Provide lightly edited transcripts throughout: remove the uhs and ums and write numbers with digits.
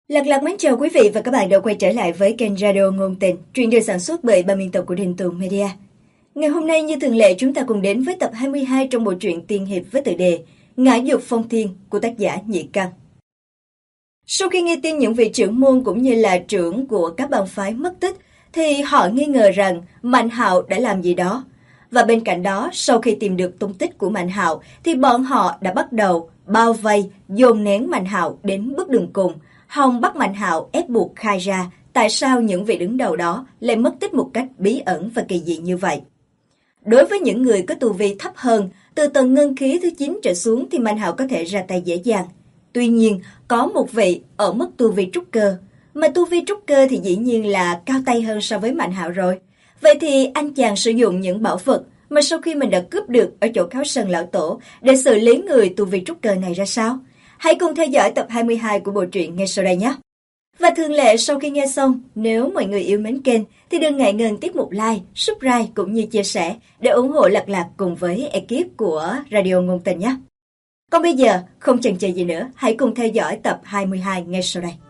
Lật Lật mến chào quý vị và các bạn đã quay trở lại với kênh Radio Ngôn Tình, truyện được sản xuất bởi ban biên tập của Đình Tùng Media. Ngày hôm nay như thường lệ chúng ta cùng đến với tập 22 trong bộ truyện tiên hiệp với tựa đề Ngã Dục Phong Thiên của tác giả Nhị Căn. Sau khi nghe tin những vị trưởng môn cũng như là trưởng của các bang phái mất tích, thì họ nghi ngờ rằng Mạnh Hạo đã làm gì đó. Và bên cạnh đó, sau khi tìm được tung tích của Mạnh Hạo, thì bọn họ đã bắt đầu bao vây, dồn nén Mạnh Hạo đến bước đường cùng, hòng bắt Mạnh Hạo ép buộc khai ra tại sao những vị đứng đầu đó lại mất tích một cách bí ẩn và kỳ dị như vậy. Đối với những người có tu vi thấp hơn, từ tầng ngân khí thứ 9 trở xuống thì Mạnh Hạo có thể ra tay dễ dàng. Tuy nhiên, có một vị ở mức tu vi trúc cơ, mà tu vi trúc cơ thì dĩ nhiên là cao tay hơn so với Mạnh Hạo rồi. Vậy thì anh chàng sử dụng những bảo vật mà sau khi mình đã cướp được ở chỗ Kháo Sơn Lão Tổ để xử lý người tu vi trúc cơ này ra sao? Hãy cùng theo dõi tập 22 của bộ truyện ngay sau đây nhé! Và thường lệ sau khi nghe xong, nếu mọi người yêu mến kênh thì đừng ngại ngần tiếp một like, subscribe cũng như chia sẻ để ủng hộ Lật Lật cùng với ekip của Radio Ngôn Tình nhé. Còn bây giờ, không chần chờ gì nữa, hãy cùng theo dõi tập 22 ngay sau đây.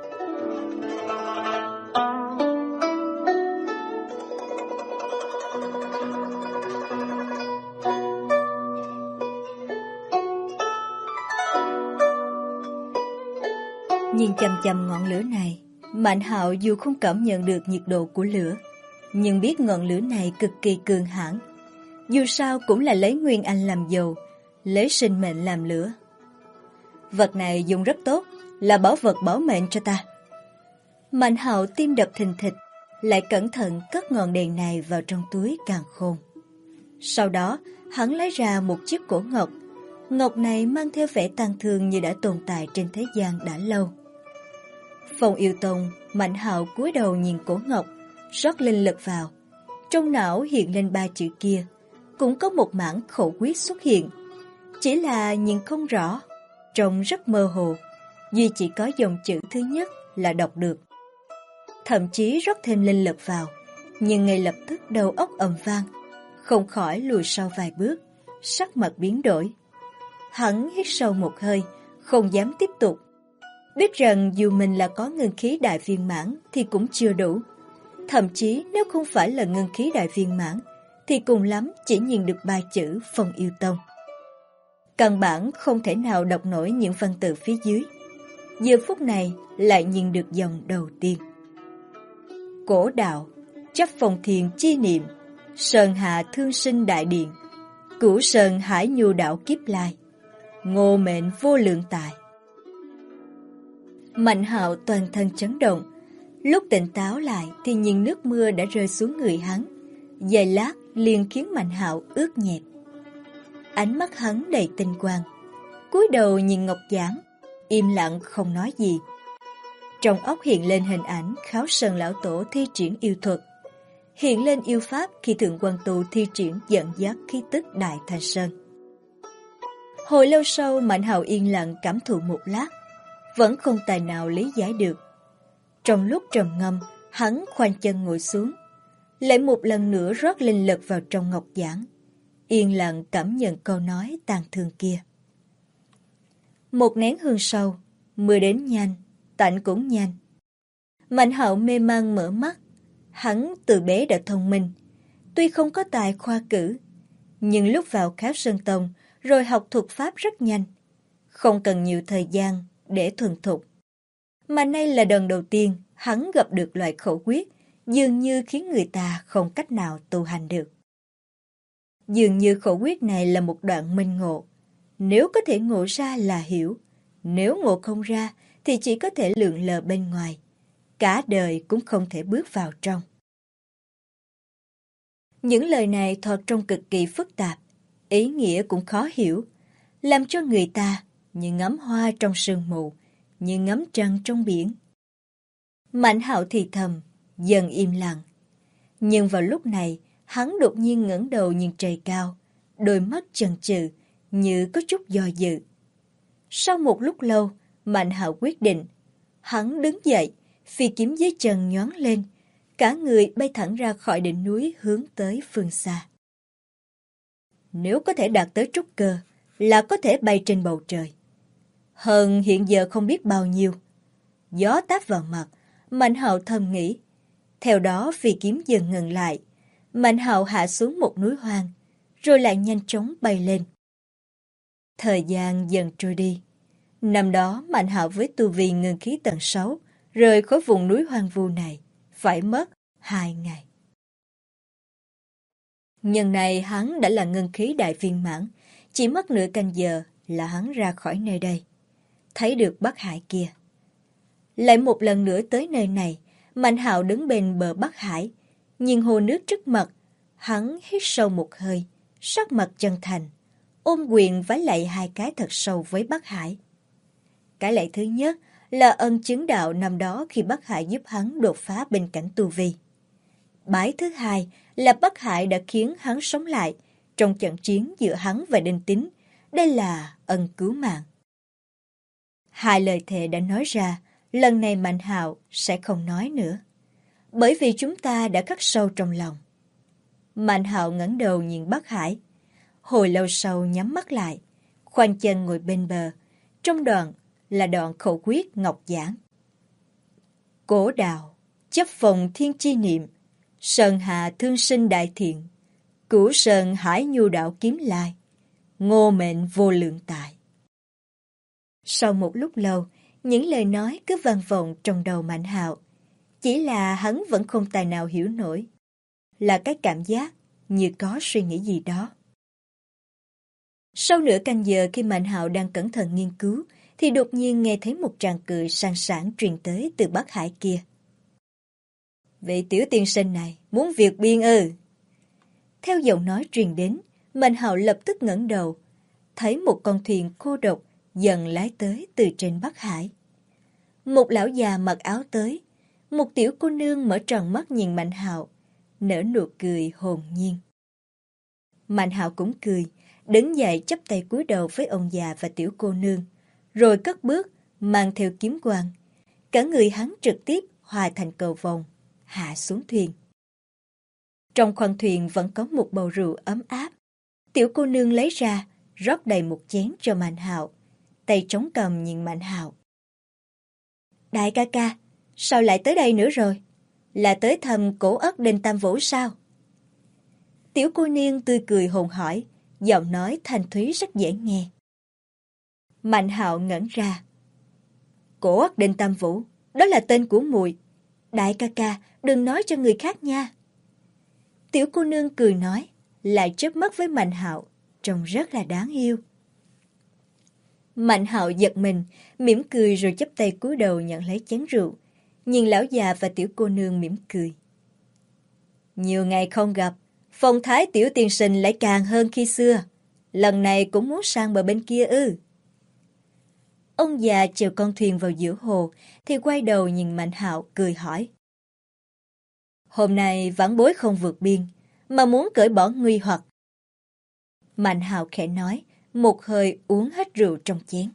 Nhìn chằm chằm ngọn lửa này, Mạnh Hạo dù không cảm nhận được nhiệt độ của lửa, nhưng biết ngọn lửa này cực kỳ cường hãn. Dù sao cũng là lấy nguyên anh làm dầu, lấy sinh mệnh làm lửa. Vật này dùng rất tốt, là bảo vật bảo mệnh cho ta. Mạnh Hạo tim đập thình thịch, lại cẩn thận cất ngọn đèn này vào trong túi càn khôn. Sau đó, hắn lấy ra một chiếc cổ ngọc. Ngọc này mang theo vẻ tang thương như đã tồn tại trên thế gian đã lâu. Phong Yêu Tông, Mạnh Hạo cúi đầu nhìn cổ ngọc, rót linh lực vào. Trong não hiện lên 3 chữ kia, cũng có một mảng khẩu quyết xuất hiện. Chỉ là nhìn không rõ, trông rất mơ hồ, duy chỉ có dòng chữ thứ nhất là đọc được. Thậm chí rót thêm linh lực vào, nhưng ngay lập tức đầu óc ầm vang, không khỏi lùi sau vài bước, sắc mặt biến đổi. Hắn hít sâu một hơi, không dám tiếp tục. Biết rằng dù mình là có ngân khí đại viên mãn thì cũng chưa đủ. Thậm chí nếu không phải là ngân khí đại viên mãn thì cùng lắm chỉ nhìn được 3 chữ Phong Yêu Tông. Căn bản không thể nào đọc nổi những văn tự phía dưới. Giờ phút này lại nhìn được dòng đầu tiên. Cổ đạo, chấp phong thiền chi niệm, sơn hạ thương sinh đại điện, cửu sơn hải nhu đạo kiếp lai, ngô mệnh vô lượng tài. Mạnh Hạo toàn thân chấn động. Lúc tỉnh táo lại thì nhìn nước mưa đã rơi xuống người hắn. Giây lát liền khiến Mạnh Hạo ướt nhẹp. Ánh mắt hắn đầy tinh quang. Cúi đầu nhìn ngọc giản, im lặng không nói gì. Trong óc hiện lên hình ảnh Kháo Sơn Lão Tổ thi triển yêu thuật, hiện lên yêu pháp khi Thượng Quan Tu thi triển dẫn dắt khí tức Đại Thanh Sơn. Hồi lâu sau, Mạnh Hạo yên lặng cảm thụ một lát, vẫn không tài nào lý giải được. Trong lúc trầm ngâm, hắn khoanh chân ngồi xuống, lại một lần nữa rót linh lực vào trong ngọc giản, yên lặng cảm nhận câu nói tang thương kia. Một nén hương sau, mưa đến nhanh, tạnh cũng nhanh. Mạnh Hạo mê man mở mắt. Hắn từ bé đã thông minh, tuy không có tài khoa cử, nhưng lúc vào Kháo Sơn Tông rồi học thuật pháp rất nhanh, không cần nhiều thời gian để thuần thục. Mà nay là lần đầu tiên hắn gặp được loại khẩu quyết dường như khiến người ta không cách nào tu hành được. Dường như khẩu quyết này là một đoạn minh ngộ. Nếu có thể ngộ ra là hiểu, nếu ngộ không ra thì chỉ có thể lượn lờ bên ngoài, cả đời cũng không thể bước vào trong. Những lời này thuật trông cực kỳ phức tạp, ý nghĩa cũng khó hiểu, làm cho người ta như ngắm hoa trong sương mù, như ngắm trăng trong biển. Mạnh Hạo thì thầm, dần im lặng. Nhưng vào lúc này, hắn đột nhiên ngẩng đầu nhìn trời cao, đôi mắt chần chừ, như có chút do dự. Sau một lúc lâu, Mạnh Hạo quyết định. Hắn đứng dậy, phi kiếm dưới chân nhoáng lên, cả người bay thẳng ra khỏi đỉnh núi hướng tới phương xa. Nếu có thể đạt tới trúc cơ, là có thể bay trên bầu trời. Hơn hiện giờ không biết bao nhiêu. gió táp vào mặt, Mạnh Hạo thầm nghĩ. Theo đó phi kiếm dần ngừng lại, Mạnh Hạo hạ xuống một núi hoang, rồi lại nhanh chóng bay lên. Thời gian dần trôi đi. Năm đó Mạnh Hạo với tu vi ngưng khí tầng 6, rời khỏi vùng núi hoang vu này, phải mất 2 ngày. Nhân này hắn đã là ngưng khí đại viên mãn, chỉ mất nửa canh giờ là hắn ra khỏi nơi đây. Thấy được Bắc Hải kia. Lại một lần nữa tới nơi này, Mạnh Hạo đứng bên bờ Bắc Hải, nhìn hồ nước trước mặt, hắn hít sâu một hơi, sắc mặt chân thành, ôm quyền vái lạy 2 cái thật sâu với Bắc Hải. Cái lạy thứ nhất là ân chứng đạo năm đó khi Bắc Hải giúp hắn đột phá bên cảnh tu vi. Bái thứ hai là Bắc Hải đã khiến hắn sống lại trong trận chiến giữa hắn và Đinh Tín. Đây là ân cứu mạng. 2 lời thề đã nói ra, lần này Mạnh Hạo sẽ không nói nữa. Bởi vì chúng ta đã khắc sâu trong lòng. Mạnh Hạo ngẩng đầu nhìn Bắc Hải. Hồi lâu sau nhắm mắt lại, khoanh chân ngồi bên bờ. Trong đoạn là đoạn khẩu quyết ngọc giảng. Cổ đạo, chấp phòng thiên chi niệm, sơn hạ thương sinh đại thiện, cửu sơn hải nhu đạo kiếm lai, ngô mệnh vô lượng tài. Sau một lúc lâu, những lời nói cứ vang vọng trong đầu Mạnh Hạo. Chỉ là hắn vẫn không tài nào hiểu nổi. Là cái cảm giác như có suy nghĩ gì đó. Sau nửa canh giờ khi Mạnh Hạo đang cẩn thận nghiên cứu, thì đột nhiên nghe thấy một tràng cười sang sảng truyền tới từ Bắc Hải kia. Vị tiểu tiên sinh này muốn việc biên ư? Theo giọng nói truyền đến, Mạnh Hạo lập tức ngẩng đầu, thấy một con thuyền cô độc dần lái tới từ trên Bắc Hải. Một lão già mặc áo tới, một tiểu cô nương mở tròn mắt nhìn Mạnh Hạo, nở nụ cười hồn nhiên. Mạnh Hạo cũng cười, đứng dậy chắp tay cúi đầu với ông già và tiểu cô nương, rồi cất bước, mang theo kiếm quang. Cả người hắn trực tiếp hòa thành cầu vồng, hạ xuống thuyền. Trong khoang thuyền vẫn có một bầu rượu ấm áp. Tiểu cô nương lấy ra, rót đầy một chén cho Mạnh Hạo, tay trống cầm nhìn Mạnh Hạo. Đại ca ca, sao lại tới đây nữa rồi? Là tới thăm cổ ất Đinh Tam Vũ sao? Tiểu cô nương tươi cười hồn hỏi, giọng nói thanh thúy rất dễ nghe. Mạnh Hạo ngẩn ra. Cổ ất Đinh Tam Vũ, đó là tên của muội. Đại ca ca, đừng nói cho người khác nha. Tiểu cô nương cười nói, lại chớp mắt với Mạnh Hạo, trông rất là đáng yêu. Mạnh Hạo giật mình, mỉm cười rồi chắp tay cúi đầu nhận lấy chén rượu, nhìn lão già và tiểu cô nương mỉm cười. Nhiều ngày không gặp, phong thái tiểu tiên sinh lại càng hơn khi xưa. Lần này cũng muốn sang bờ bên kia ư? Ông già chèo con thuyền vào giữa hồ, thì quay đầu nhìn Mạnh Hạo cười hỏi. Hôm nay vãn bối không vượt biên, mà muốn cởi bỏ nguy hoặc. Mạnh Hạo khẽ nói, một hơi uống hết rượu trong chén.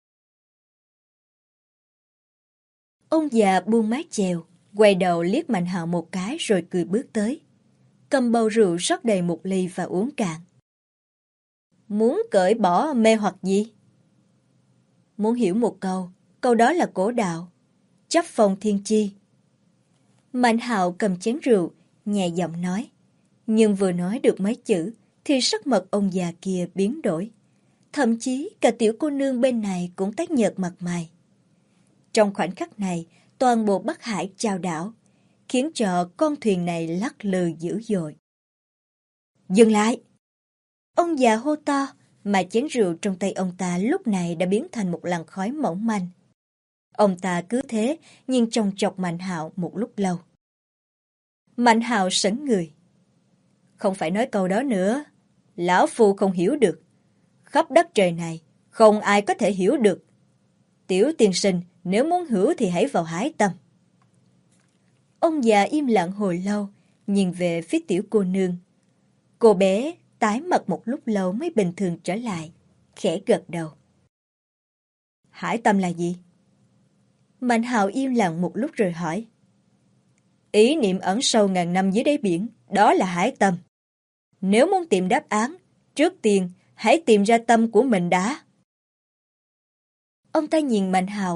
Ông già buông mái chèo, quay đầu liếc Mạnh Hạo một cái rồi cười bước tới. Cầm bầu rượu rót đầy một ly và uống cạn. Muốn cởi bỏ mê hoặc gì? Muốn hiểu một câu đó là cổ đạo, chấp phòng thiên chi. Mạnh Hạo cầm chén rượu, nhẹ giọng nói. Nhưng vừa nói được mấy chữ, thì sắc mặt ông già kia biến đổi. Thậm chí cả tiểu cô nương bên này cũng tái nhợt mặt mày. Trong khoảnh khắc này, toàn bộ Bắc Hải chao đảo, khiến cho con thuyền này lắc lư dữ dội. Dừng lại! Ông già hô to, mà chén rượu trong tay ông ta lúc này đã biến thành một làn khói mỏng manh. Ông ta cứ thế nhìn chòng chọc Mạnh Hạo một lúc lâu. Mạnh Hạo sững người. Không phải nói câu đó nữa, lão phu không hiểu được. Khắp đất trời này, không ai có thể hiểu được. Tiểu tiên sinh, nếu muốn hiểu thì hãy vào Hải Tâm. Ông già im lặng hồi lâu, nhìn về phía tiểu cô nương. Cô bé tái mặt một lúc lâu mới bình thường trở lại, khẽ gật đầu. Hải Tâm là gì? Mạnh Hạo im lặng một lúc rồi hỏi. Ý niệm ẩn sâu ngàn năm dưới đáy biển, đó là Hải Tâm. Nếu muốn tìm đáp án, trước tiên hãy tìm ra tâm của mình đã. Ông ta nhìn Mạnh Hạo,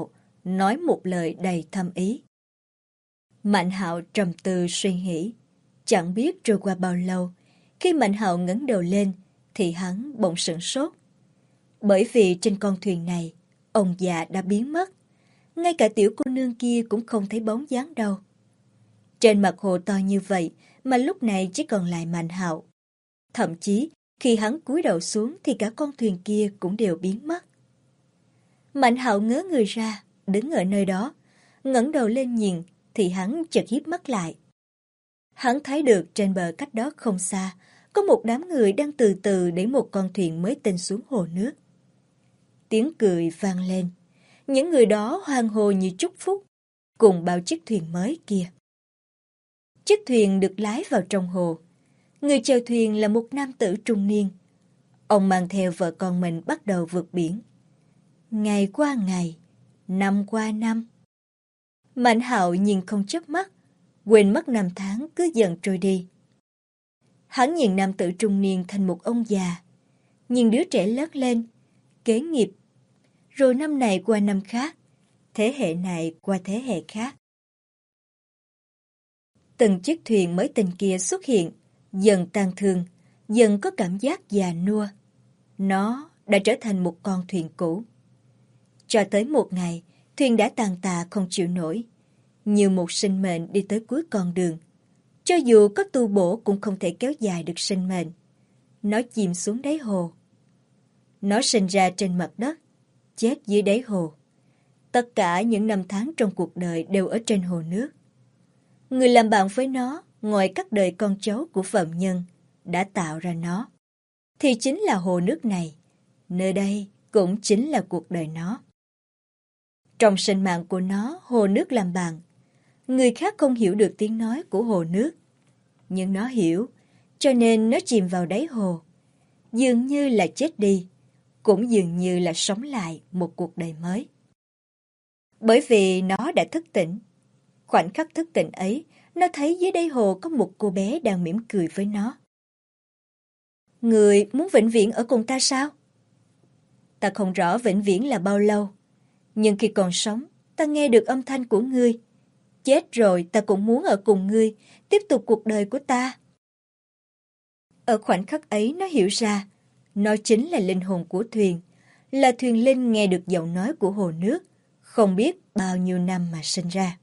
nói một lời đầy thâm ý. Mạnh Hạo trầm tư suy nghĩ, chẳng biết trôi qua bao lâu, khi Mạnh Hạo ngẩng đầu lên thì hắn bỗng sửng sốt. Bởi vì trên con thuyền này, ông già đã biến mất, ngay cả tiểu cô nương kia cũng không thấy bóng dáng đâu. Trên mặt hồ to như vậy mà lúc này chỉ còn lại Mạnh Hạo. Thậm chí khi hắn cúi đầu xuống thì cả con thuyền kia cũng đều biến mất. Mạnh Hạo ngớ người ra, đứng ở nơi đó, ngẩng đầu lên nhìn thì hắn chợt híp mắt lại. Hắn thấy được trên bờ cách đó không xa, có một đám người đang từ từ đẩy một con thuyền mới tinh xuống hồ nước. Tiếng cười vang lên, những người đó hoan hô như chúc phúc, cùng bao chiếc thuyền mới kia. Chiếc thuyền được lái vào trong hồ. Người chèo thuyền là một nam tử trung niên. Ông mang theo vợ con mình bắt đầu vượt biển. Ngày qua ngày, năm qua năm. Mạnh Hạo nhìn không chớp mắt, quên mất năm tháng cứ dần trôi đi. Hắn nhìn nam tử trung niên thành một ông già, nhìn đứa trẻ lớn lên, kế nghiệp, rồi năm này qua năm khác, thế hệ này qua thế hệ khác. Từng chiếc thuyền mới tinh kia xuất hiện, dần tan thương, dần có cảm giác già nua. Nó đã trở thành một con thuyền cũ. Cho tới một ngày, thuyền đã tàn tạ không chịu nổi, như một sinh mệnh đi tới cuối con đường. Cho dù có tu bổ cũng không thể kéo dài được sinh mệnh. Nó chìm xuống đáy hồ. Nó sinh ra trên mặt đất, chết dưới đáy hồ. Tất cả những năm tháng trong cuộc đời đều ở trên hồ nước. Người làm bạn với nó, ngoài các đời con cháu của phạm nhân, đã tạo ra nó, thì chính là hồ nước này. Nơi đây cũng chính là cuộc đời nó. Trong sinh mạng của nó, hồ nước làm bạn. Người khác không hiểu được tiếng nói của hồ nước, nhưng nó hiểu, cho nên nó chìm vào đáy hồ. Dường như là chết đi, cũng dường như là sống lại một cuộc đời mới. Bởi vì nó đã thức tỉnh. Khoảnh khắc thức tỉnh ấy, nó thấy dưới đáy hồ có một cô bé đang mỉm cười với nó. Người muốn vĩnh viễn ở cùng ta sao? Ta không rõ vĩnh viễn là bao lâu, nhưng khi còn sống, ta nghe được âm thanh của ngươi. Chết rồi ta cũng muốn ở cùng ngươi, tiếp tục cuộc đời của ta. Ở khoảnh khắc ấy nó hiểu ra, nó chính là linh hồn của thuyền, là thuyền linh nghe được giọng nói của hồ nước, không biết bao nhiêu năm mà sinh ra.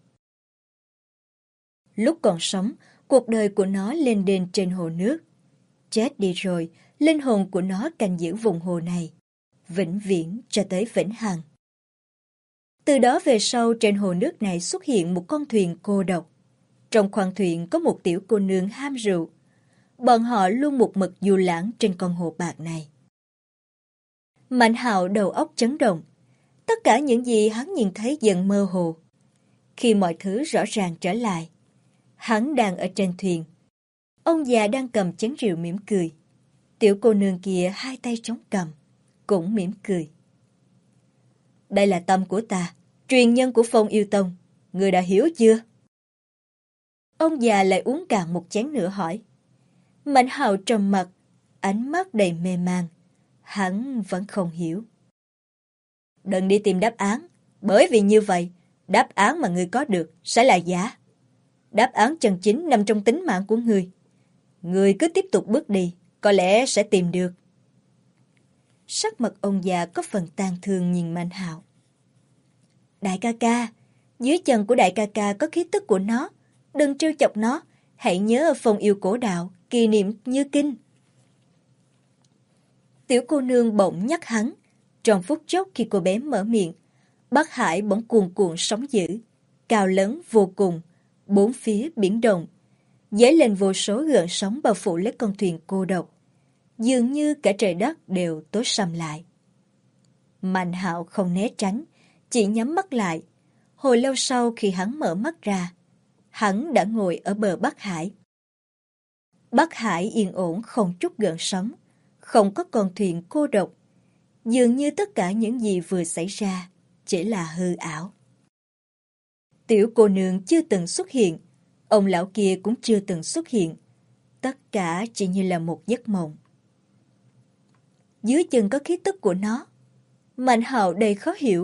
Lúc còn sống, cuộc đời của nó lên đên trên hồ nước. Chết đi rồi, linh hồn của nó canh giữ vùng hồ này, vĩnh viễn cho tới vĩnh hằng. Từ đó về sau trên hồ nước này xuất hiện một con thuyền cô độc. Trong khoang thuyền có một tiểu cô nương ham rượu. Bọn họ luôn một mực du lãng trên con hồ bạc này. Mạnh Hạo đầu óc chấn động. Tất cả những gì hắn nhìn thấy dần mơ hồ. Khi mọi thứ rõ ràng trở lại, hắn đang ở trên thuyền. Ông già đang cầm chén rượu mỉm cười. Tiểu cô nương kia hai tay chống cằm, cũng mỉm cười. Đây là tâm của ta, truyền nhân của Phong Yêu Tông. Người đã hiểu chưa? Ông già lại uống cạn một chén nữa hỏi. Mạnh Hạo trầm mặt, ánh mắt đầy mê man. Hắn vẫn không hiểu. Đừng đi tìm đáp án, bởi vì như vậy, đáp án mà ngươi có được sẽ là giả. Đáp án chân chính nằm trong tính mạng của ngươi. Ngươi cứ tiếp tục bước đi, có lẽ sẽ tìm được. Sắc mặt ông già có phần tang thương nhìn Mạnh Hạo. Đại ca ca, dưới chân của đại ca ca có khí tức của nó. Đừng trêu chọc nó, hãy nhớ Phong Yêu Cổ Đạo, kỷ niệm như kinh. Tiểu cô nương bỗng nhắc hắn. Trong phút chốc khi cô bé mở miệng, Bắc Hải bỗng cuồn cuộn sóng dữ, cao lớn vô cùng, bốn phía biển động, dấy lên vô số gợn sóng bao phủ lấy con thuyền cô độc. Dường như cả trời đất đều tối sầm lại. Mạnh Hạo không né tránh, chỉ nhắm mắt lại. Hồi lâu sau khi hắn mở mắt ra, hắn đã ngồi ở bờ Bắc Hải. Bắc Hải yên ổn không chút gợn sóng, không có con thuyền cô độc. Dường như tất cả những gì vừa xảy ra chỉ là hư ảo. Tiểu cô nương chưa từng xuất hiện, ông lão kia cũng chưa từng xuất hiện. Tất cả chỉ như là một giấc mộng. Dưới chân có khí tức của nó. Mạnh Hạo đầy khó hiểu,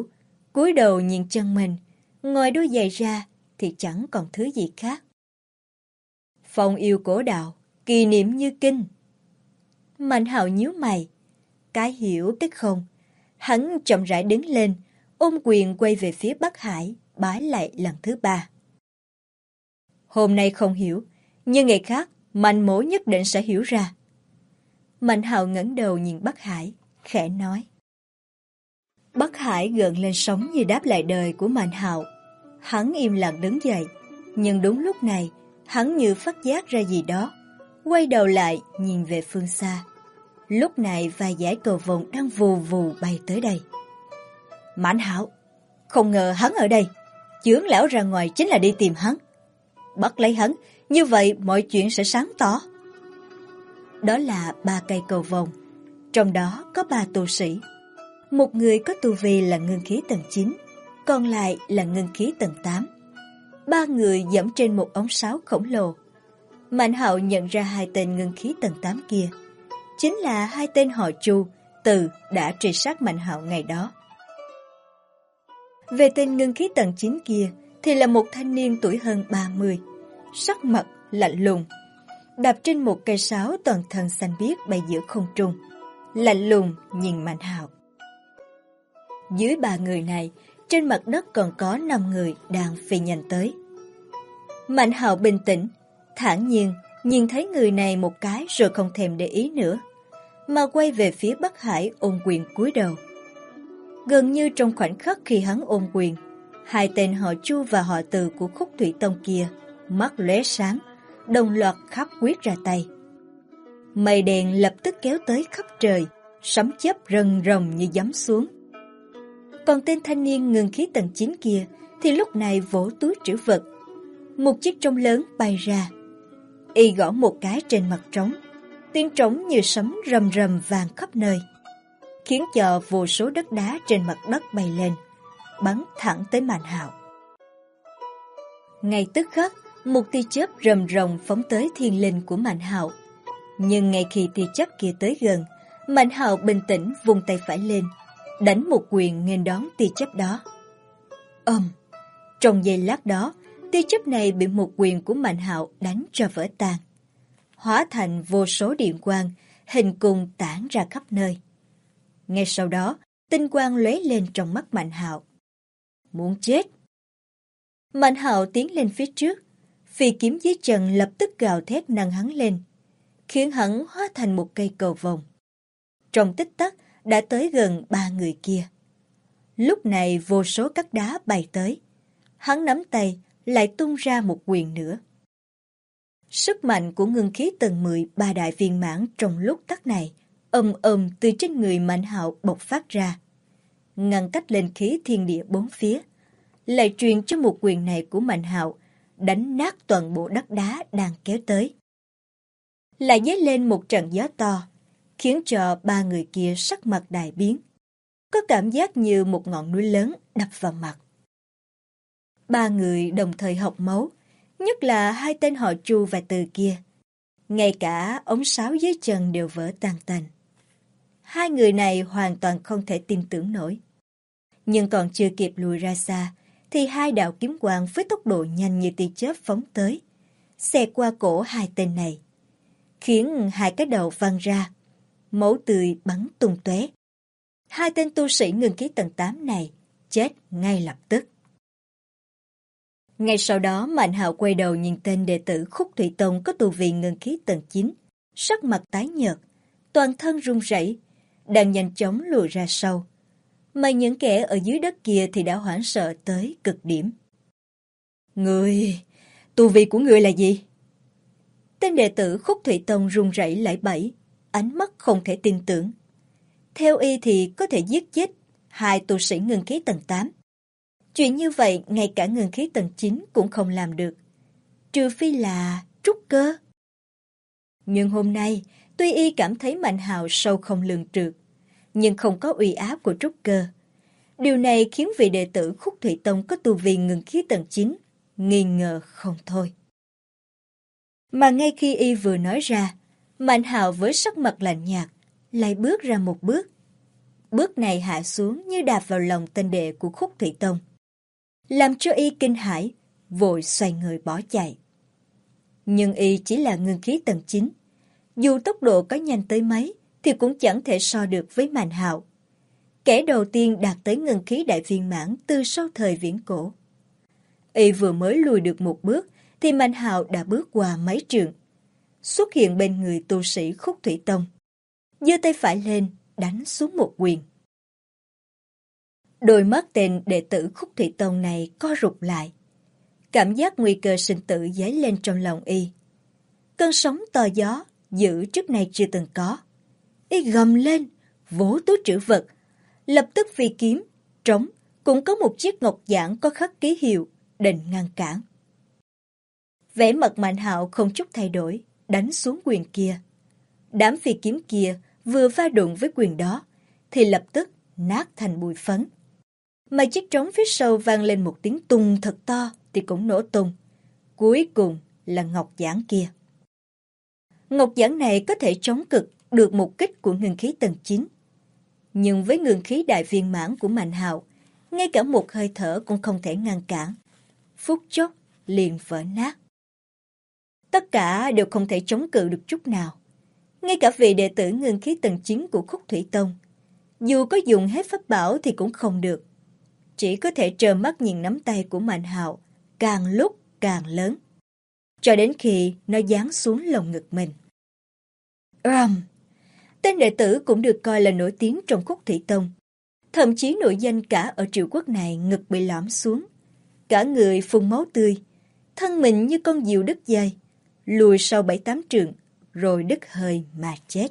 cúi đầu nhìn chân mình, ngoài đôi giày ra thì chẳng còn thứ gì khác. Phong yêu cổ đạo, kỳ niệm như kinh. Mạnh Hạo nhíu mày, cái hiểu cái không. Hắn chậm rãi đứng lên, ôm quyền quay về phía Bắc Hải, bái lại lần thứ 3. Hôm nay không hiểu, nhưng ngày khác, Mạnh mỗ nhất định sẽ hiểu ra. Mạnh Hạo ngẩng đầu nhìn Bắc Hải, khẽ nói. Bắc Hải gợn lên sóng như đáp lại đời của Mạnh Hạo. Hắn im lặng đứng dậy, nhưng đúng lúc này, hắn như phát giác ra gì đó, quay đầu lại nhìn về phương xa. Lúc này vài dải cầu vồng đang vù vù bay tới đây. Mạnh Hạo, không ngờ hắn ở đây. Chưởng lão ra ngoài chính là đi tìm hắn. Bắt lấy hắn, như vậy mọi chuyện sẽ sáng tỏ. Đó là 3 cây cầu vồng, trong đó có 3 tu sĩ. Một người có tu vi là ngưng khí tầng 9, còn lại là ngưng khí tầng 8. 3 người dẫm trên một ống sáo khổng lồ. Mạnh Hạo nhận ra 2 tên ngưng khí tầng 8 kia chính là 2 tên họ Chu, Từ đã truy sát Mạnh Hạo ngày đó. Về tên ngưng khí tầng 9 kia thì là một thanh niên tuổi hơn 30, sắc mặt lạnh lùng, đạp trên một cây sáo toàn thân xanh biếc bay giữa không trung, lạnh lùng nhìn Mạnh Hạo. Dưới 3 người này, trên mặt đất còn có 5 người đang phi nhanh tới. Mạnh Hạo bình tĩnh, thản nhiên nhìn thấy người này một cái rồi không thèm để ý nữa, mà quay về phía Bắc Hải ôm quyền cúi đầu. Gần như trong khoảnh khắc khi hắn ôm quyền, 2 tên họ Chu và họ Từ của Khúc Thủy Tông kia mắt lóe sáng, đồng loạt khắp quyết ra tay. Mây đen lập tức kéo tới khắp trời, sấm chớp rần rồng như giáng xuống. Còn tên thanh niên ngưng khí tầng 9 kia thì lúc này vỗ túi trữ vật. Một chiếc trống lớn bay ra. Y gõ một cái trên mặt trống. Tiếng trống như sấm rầm rầm vang khắp nơi, khiến cho vô số đất đá trên mặt đất bay lên, bắn thẳng tới Mạnh Hạo. Ngay tức khắc, một tia chớp rầm rồng phóng tới thiên linh của Mạnh Hạo. Nhưng ngay khi tia chớp kia tới gần, Mạnh Hạo bình tĩnh vung tay phải lên, đánh một quyền nghênh đón tia chớp đó. Trong giây lát đó, tia chớp này bị một quyền của Mạnh Hạo đánh cho vỡ tan, hóa thành vô số điện quang, hình cung tản ra khắp nơi. Ngay sau đó, tinh quang lóe lên trong mắt Mạnh Hạo. Muốn chết! Mạnh Hạo tiến lên phía trước, phi kiếm dưới chân lập tức gào thét nâng hắn lên, khiến hắn hóa thành một cây cầu vồng. Trong tích tắc đã tới gần 3 người kia. Lúc này vô số các đá bay tới, hắn nắm tay lại tung ra một quyền nữa. Sức mạnh của ngưng khí tầng 10 ba đại viên mãn trong lúc tắc này từ trên người Mạnh Hạo bộc phát ra, ngăn cách lên khí thiên địa bốn phía, lại truyền cho một quyền này của Mạnh Hạo đánh nát toàn bộ đất đá đang kéo tới. Lại dấy lên một trận gió to, khiến cho 3 người kia sắc mặt đại biến, có cảm giác như một ngọn núi lớn đập vào mặt. 3 người đồng thời hộc máu, nhất là 2 tên họ Chu và Từ kia. Ngay cả ống sáo dưới chân đều vỡ tan tành. 2 người này hoàn toàn không thể tin tưởng nổi. Nhưng còn chưa kịp lùi ra xa, thì 2 đạo kiếm quang với tốc độ nhanh như tia chớp phóng tới, xẹt qua cổ 2 tên này, khiến 2 cái đầu văng ra, máu tươi bắn tung tóe. 2 tên tu sĩ ngưng khí tầng 8 này chết ngay lập tức. Ngay sau đó, Mạnh Hạo quay đầu nhìn tên đệ tử Khúc Thủy Tông có tu vi ngưng khí tầng 9, sắc mặt tái nhợt, toàn thân run rẩy, đang nhanh chóng lùi ra sau. Mà những kẻ ở dưới đất kia thì đã hoảng sợ tới cực điểm. Tu vi của ngươi là gì? Tên đệ tử Khúc Thủy Tông run rẩy lẩy bẩy, ánh mắt không thể tin tưởng. Theo y thì có thể giết chết 2 tu sĩ ngưng khí tầng 8. Chuyện như vậy ngay cả ngưng khí tầng 9 cũng không làm được, trừ phi là trúc cơ. Nhưng hôm nay, tuy y cảm thấy Mạnh Hạo sâu không lường trượt, nhưng không có uy áp của trúc cơ. Điều này khiến vị đệ tử Khúc Thủy Tông có tu vi ngưng khí tầng 9 nghi ngờ không thôi. Mà ngay khi y vừa nói ra, Mạnh Hạo với sắc mặt lạnh nhạt lại bước ra một bước. bước này hạ xuống như đạp vào lòng tên đệ của Khúc Thủy Tông, làm cho y kinh hãi, vội xoay người bỏ chạy. Nhưng y chỉ là ngưng khí tầng 9, dù tốc độ có nhanh tới mấy thì cũng chẳng thể so được với Mạnh Hạo, kẻ đầu tiên đạt tới ngưng khí đại viên mãn từ sau thời viễn cổ. Y vừa mới lùi được một bước thì Mạnh Hạo đã bước qua mấy trượng, xuất hiện bên người tu sĩ Khúc Thủy Tông, giơ tay phải lên đánh xuống một quyền. Đôi mắt tên đệ tử Khúc Thủy Tông này co rụt lại, cảm giác nguy cơ sinh tử dấy lên trong lòng y. Cơn sóng to gió dữ trước nay chưa từng có. Y gầm lên, vỗ túi trữ vật, lập tức phi kiếm, trống cũng có một chiếc ngọc giản có khắc ký hiệu, định ngăn cản. Vẻ mặt Mạnh Hạo không chút thay đổi, đánh xuống quyền kia. Đám phi kiếm kia vừa va đụng với quyền đó, thì lập tức nát thành bụi phấn. Mà chiếc trống phía sau vang lên một tiếng tung thật to thì cũng nổ tung. Cuối cùng là ngọc giản kia. Ngọc giản này có thể chống cực được một kích của ngưng khí tầng 9. Nhưng với ngưng khí đại viên mãn của Mạnh Hạo, ngay cả một hơi thở cũng không thể ngăn cản. Phút chốc liền vỡ nát. Tất cả đều không thể chống cự được chút nào. Ngay cả vị đệ tử ngưng khí tầng 9 của Khúc Thủy Tông, dù có dùng hết pháp bảo thì cũng không được. Chỉ có thể trơ mắt nhìn nắm tay của Mạnh Hạo càng lúc càng lớn, cho đến khi nó giáng xuống lồng ngực mình. Tên đệ tử cũng được coi là nổi tiếng trong Khúc Thủy Tông, thậm chí nổi danh cả ở Triệu Quốc này, ngực bị lõm xuống, cả người phun máu tươi, thân mình như con diều đứt dây, lùi sau 7-8 trượng, rồi đứt hơi mà chết.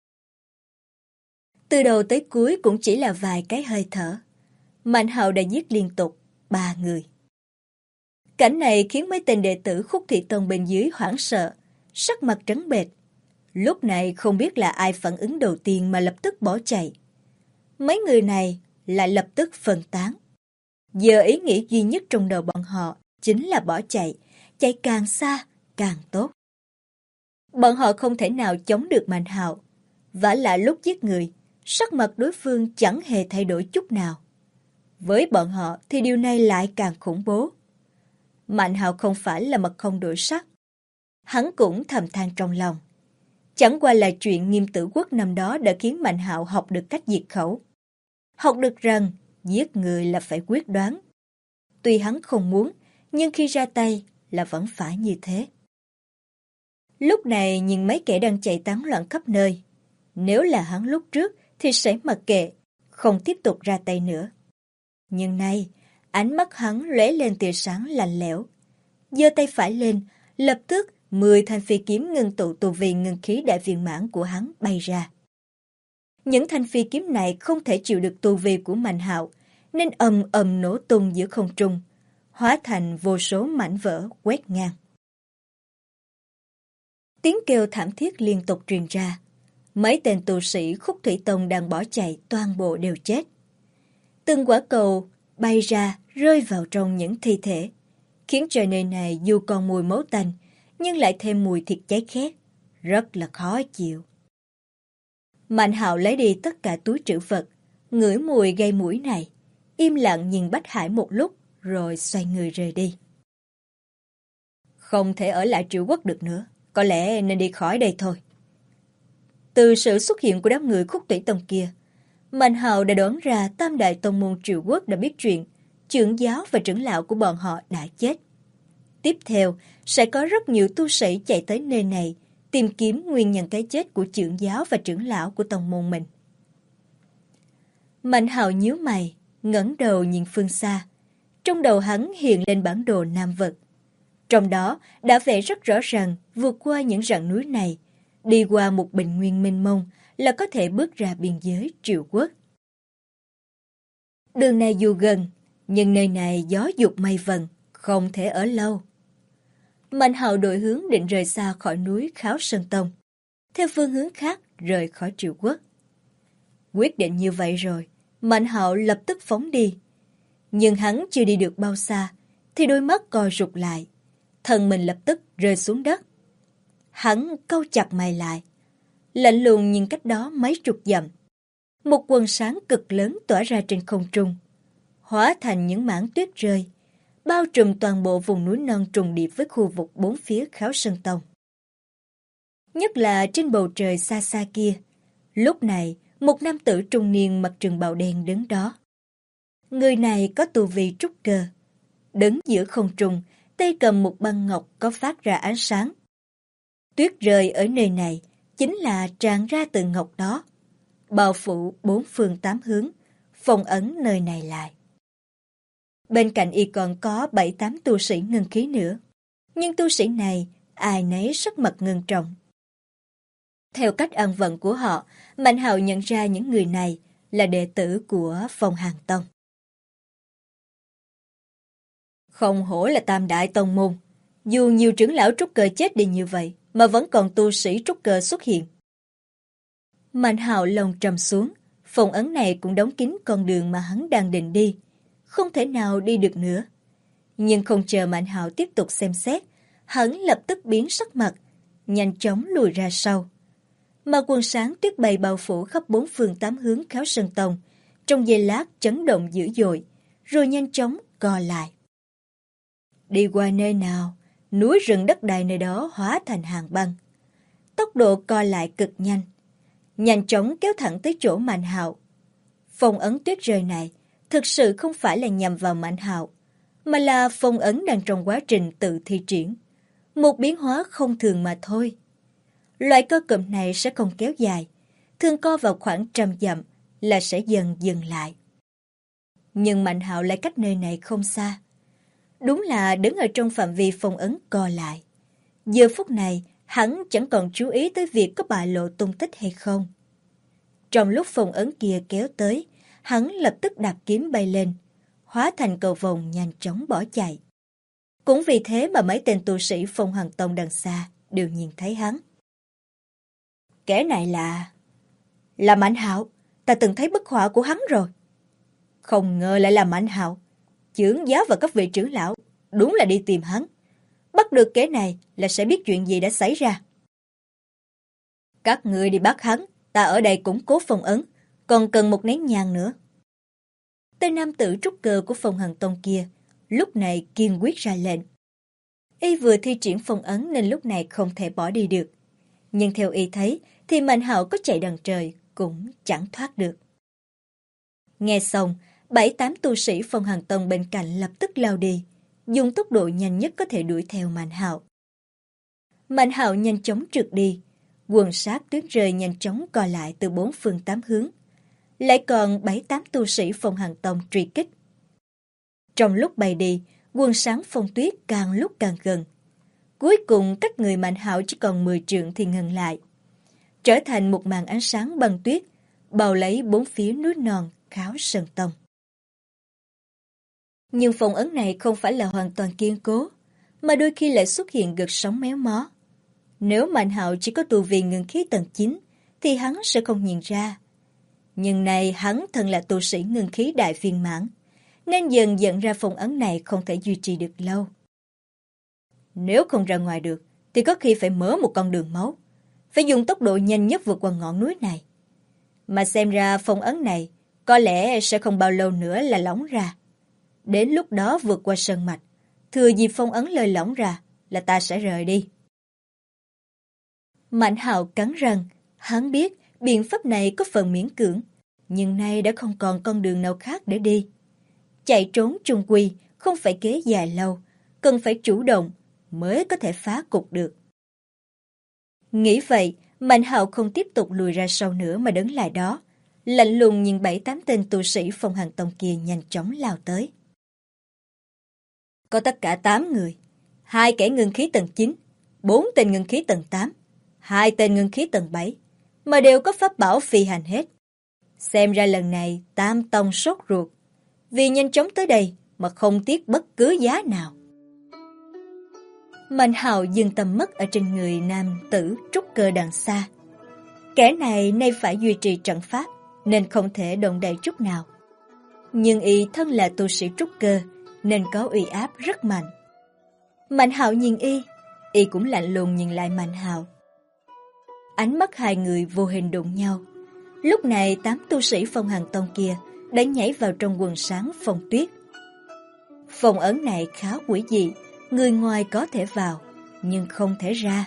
Từ đầu tới cuối cũng chỉ là vài cái hơi thở, Mạnh Hạo đã giết liên tục 3 người. Cảnh này khiến mấy tên đệ tử Khúc Thủy Tông bên dưới hoảng sợ, sắc mặt trắng bệch. Lúc này không biết là ai phản ứng đầu tiên mà lập tức bỏ chạy. Mấy người này lại lập tức phân tán. Giờ ý nghĩ duy nhất trong đầu bọn họ chính là bỏ chạy, chạy càng xa càng tốt. Bọn họ không thể nào chống được Mạnh Hạo. Vả lại lúc giết người, sắc mặt đối phương chẳng hề thay đổi chút nào. Với bọn họ thì điều này lại càng khủng bố. Mạnh Hạo không phải là mặt không đổi sắc. Hắn cũng thầm than trong lòng. Chẳng qua là chuyện Nghiêm Tử Quốc năm đó đã khiến Mạnh Hạo học được cách diệt khẩu. Học được rằng giết người là phải quyết đoán. Tuy hắn không muốn, nhưng khi ra tay là vẫn phải như thế. Lúc này nhìn mấy kẻ đang chạy tán loạn khắp nơi. Nếu là hắn lúc trước thì sẽ mặc kệ, không tiếp tục ra tay nữa. Nhưng nay, ánh mắt hắn lóe lên tia sáng lạnh lẽo. Giơ tay phải lên, lập tức 10 thanh phi kiếm ngưng tụ tu vi ngưng khí đại viên mãn của hắn bay ra. Những thanh phi kiếm này không thể chịu được tu vi của Mạnh Hạo, nên ầm ầm nổ tung giữa không trung, hóa thành vô số mảnh vỡ quét ngang. Tiếng kêu thảm thiết liên tục truyền ra. Mấy tên tu sĩ Khúc Thủy Tông đang bỏ chạy toàn bộ đều chết. Từng quả cầu bay ra rơi vào trong những thi thể, khiến cho nơi này dù còn mùi máu tanh nhưng lại thêm mùi thịt cháy khét, rất là khó chịu. Mạnh Hạo lấy đi tất cả túi trữ vật, ngửi mùi gây mũi này, im lặng nhìn Bách Hải một lúc rồi xoay người rời đi. Không thể ở lại Triệu Quốc được nữa, có lẽ nên đi khỏi đây thôi. Từ sự xuất hiện của đám người Khúc Thủy Tông kia, Mạnh Hạo đã đoán ra Tam Đại Tông môn Triệu Quốc đã biết chuyện trưởng giáo và trưởng lão của bọn họ đã chết. Tiếp theo, sẽ có rất nhiều tu sĩ chạy tới nơi này tìm kiếm nguyên nhân cái chết của trưởng giáo và trưởng lão của tông môn mình. Mạnh Hạo nhíu mày, ngẩng đầu nhìn phương xa. Trong đầu hắn hiện lên bản đồ Nam Vực. Trong đó đã vẽ rất rõ ràng vượt qua những rặng núi này, đi qua một bình nguyên mênh mông là có thể bước ra biên giới Triệu Quốc. Đường này dù gần, nhưng nơi này gió dục mây vần, không thể ở lâu. Mạnh Hạo đổi hướng định rời xa khỏi núi Kháo Sơn Tông, theo phương hướng khác rời khỏi Triệu Quốc. Quyết định như vậy rồi, Mạnh Hạo lập tức phóng đi. Nhưng hắn chưa đi được bao xa, thì đôi mắt co rụt lại, thân mình lập tức rơi xuống đất. Hắn cau chặt mày lại, lạnh lùng nhìn cách đó mấy chục dặm. Một quần sáng cực lớn tỏa ra trên không trung, hóa thành những mảng tuyết rơi, bao trùm toàn bộ vùng núi non trùng điệp với khu vực bốn phía Kháo Sơn Tông. Nhất là trên bầu trời xa xa kia, lúc này một nam tử trung niên mặc trường bào đen đứng đó. Người này có tu vi trúc cơ, đứng giữa không trung, tay cầm một băng ngọc có phát ra ánh sáng. Tuyết rơi ở nơi này chính là tràn ra từ ngọc đó, bao phủ bốn phương tám hướng, phong ấn nơi này lại. Bên cạnh y còn có 7-8 tu sĩ ngưng khí nữa, nhưng tu sĩ này ai nấy sắc mặt ngưng trọng. Theo cách ăn vận của họ, Mạnh Hạo nhận ra những người này là đệ tử của Phong Hàn Tông. Không hổ là Tam Đại Tông môn, dù nhiều trưởng lão trúc cơ chết đi như vậy mà vẫn còn tu sĩ trúc cơ xuất hiện. Mạnh Hạo lòng trầm xuống, phong ấn này cũng đóng kín con đường mà hắn đang định đi, không thể nào đi được nữa. Nhưng không chờ Mạnh Hạo tiếp tục xem xét, hắn lập tức biến sắc mặt, nhanh chóng lùi ra sau. Mà quần sáng tuyết bay bao phủ khắp bốn phương tám hướng Kháo Sơn Tông, trong giây lát chấn động dữ dội, rồi nhanh chóng co lại. Đi qua nơi nào, núi rừng đất đai nơi đó hóa thành hàng băng. Tốc độ co lại cực nhanh, nhanh chóng kéo thẳng tới chỗ Mạnh Hạo. Phong ấn tuyết rơi này thực sự không phải là nhằm vào Mạnh Hạo, mà là phong ấn đang trong quá trình tự thi triển, một biến hóa không thường mà thôi. Loại co cụm này sẽ không kéo dài, thường co vào khoảng 100 dặm là sẽ dần dừng lại. Nhưng Mạnh Hạo lại cách nơi này không xa. Đúng là đứng ở trong phạm vi phong ấn co lại. Giờ phút này, hắn chẳng còn chú ý tới việc có bại lộ tung tích hay không. Trong lúc phong ấn kia kéo tới, hắn lập tức đạp kiếm bay lên, hóa thành cầu vồng nhanh chóng bỏ chạy. Cũng vì thế mà mấy tên tu sĩ Phong Hàn Tông đằng xa đều nhìn thấy hắn. Kẻ này là Mạnh Hạo, ta từng thấy bức họa của hắn rồi. Không ngờ lại là Mạnh Hạo, chưởng giáo và các vị trưởng lão, đúng là đi tìm hắn. Bắt được kẻ này là sẽ biết chuyện gì đã xảy ra. Các người đi bắt hắn, ta ở đây củng cố phong ấn, còn cần một nén nhang nữa. Tên nam tử trúc cơ của Phong Hàn Tông kia lúc này kiên quyết ra lệnh. Y vừa thi triển phong ấn nên lúc này không thể bỏ đi được. Nhưng theo y thấy thì Mạnh Hạo có chạy đằng trời cũng chẳng thoát được. Nghe xong, 7-8 tu sĩ Phong Hàn Tông bên cạnh lập tức lao đi, dùng tốc độ nhanh nhất có thể đuổi theo Mạnh Hạo. Mạnh Hạo nhanh chóng trượt đi, quần sát tuyết rơi nhanh chóng co lại từ bốn phương tám hướng. Lại còn 7-8 tu sĩ Phong Hàn Tông truy kích. Trong lúc bay đi, quần sáng phong tuyết càng lúc càng gần. Cuối cùng cách người Mạnh Hạo chỉ còn 10 trượng thì ngừng lại, trở thành một màn ánh sáng băng tuyết, bao lấy bốn phía núi non Kháo Sơn Tông. Nhưng phong ấn này không phải là hoàn toàn kiên cố, mà đôi khi lại xuất hiện gợt sóng méo mó. Nếu Mạnh Hạo chỉ có tu vi ngưng khí tầng 9, thì hắn sẽ không nhìn ra. Nhưng này hắn thân là tu sĩ ngưng khí đại viên mãn, nên dần nhận ra phong ấn này không thể duy trì được lâu. Nếu không ra ngoài được, thì có khi phải mở một con đường máu, phải dùng tốc độ nhanh nhất vượt qua ngọn núi này. Mà xem ra phong ấn này có lẽ sẽ không bao lâu nữa là lỏng ra. Đến lúc đó vượt qua sơn mạch, thừa dịp phong ấn lơi lỏng ra là ta sẽ rời đi. Mạnh Hạo cắn răng, hắn biết biện pháp này có phần miễn cưỡng, nhưng nay đã không còn con đường nào khác để đi. Chạy trốn chung quy không phải kế dài lâu, cần phải chủ động mới có thể phá cục được. Nghĩ vậy, Mạnh Hạo không tiếp tục lùi ra sau nữa mà đứng lại đó, lạnh lùng nhìn 7-8 tên tu sĩ Phong Hàn Tông kia nhanh chóng lao tới. Có tất cả 8 người, 2 kẻ ngưng khí tầng 9, 4 tên ngưng khí tầng 8, 2 tên ngưng khí tầng 7, mà đều có pháp bảo phi hành hết. Xem ra lần này Tam Tông sốt ruột, vì nhanh chóng tới đây mà không tiếc bất cứ giá nào. Mạnh Hạo dừng tầm mắt ở trên người nam tử trúc cơ đằng xa. Kẻ này nay phải duy trì trận pháp nên không thể động đậy chút nào. Nhưng y thân là tu sĩ trúc cơ nên có uy áp rất mạnh. Mạnh Hạo nhìn y cũng lạnh lùng nhìn lại Mạnh Hạo. Ánh mắt hai người vô hình đụng nhau. Lúc này 8 tu sĩ Phong Hàn Tông kia đã nhảy vào trong quần sáng phong tuyết. Phong ấn này khá quỷ dị, người ngoài có thể vào, nhưng không thể ra.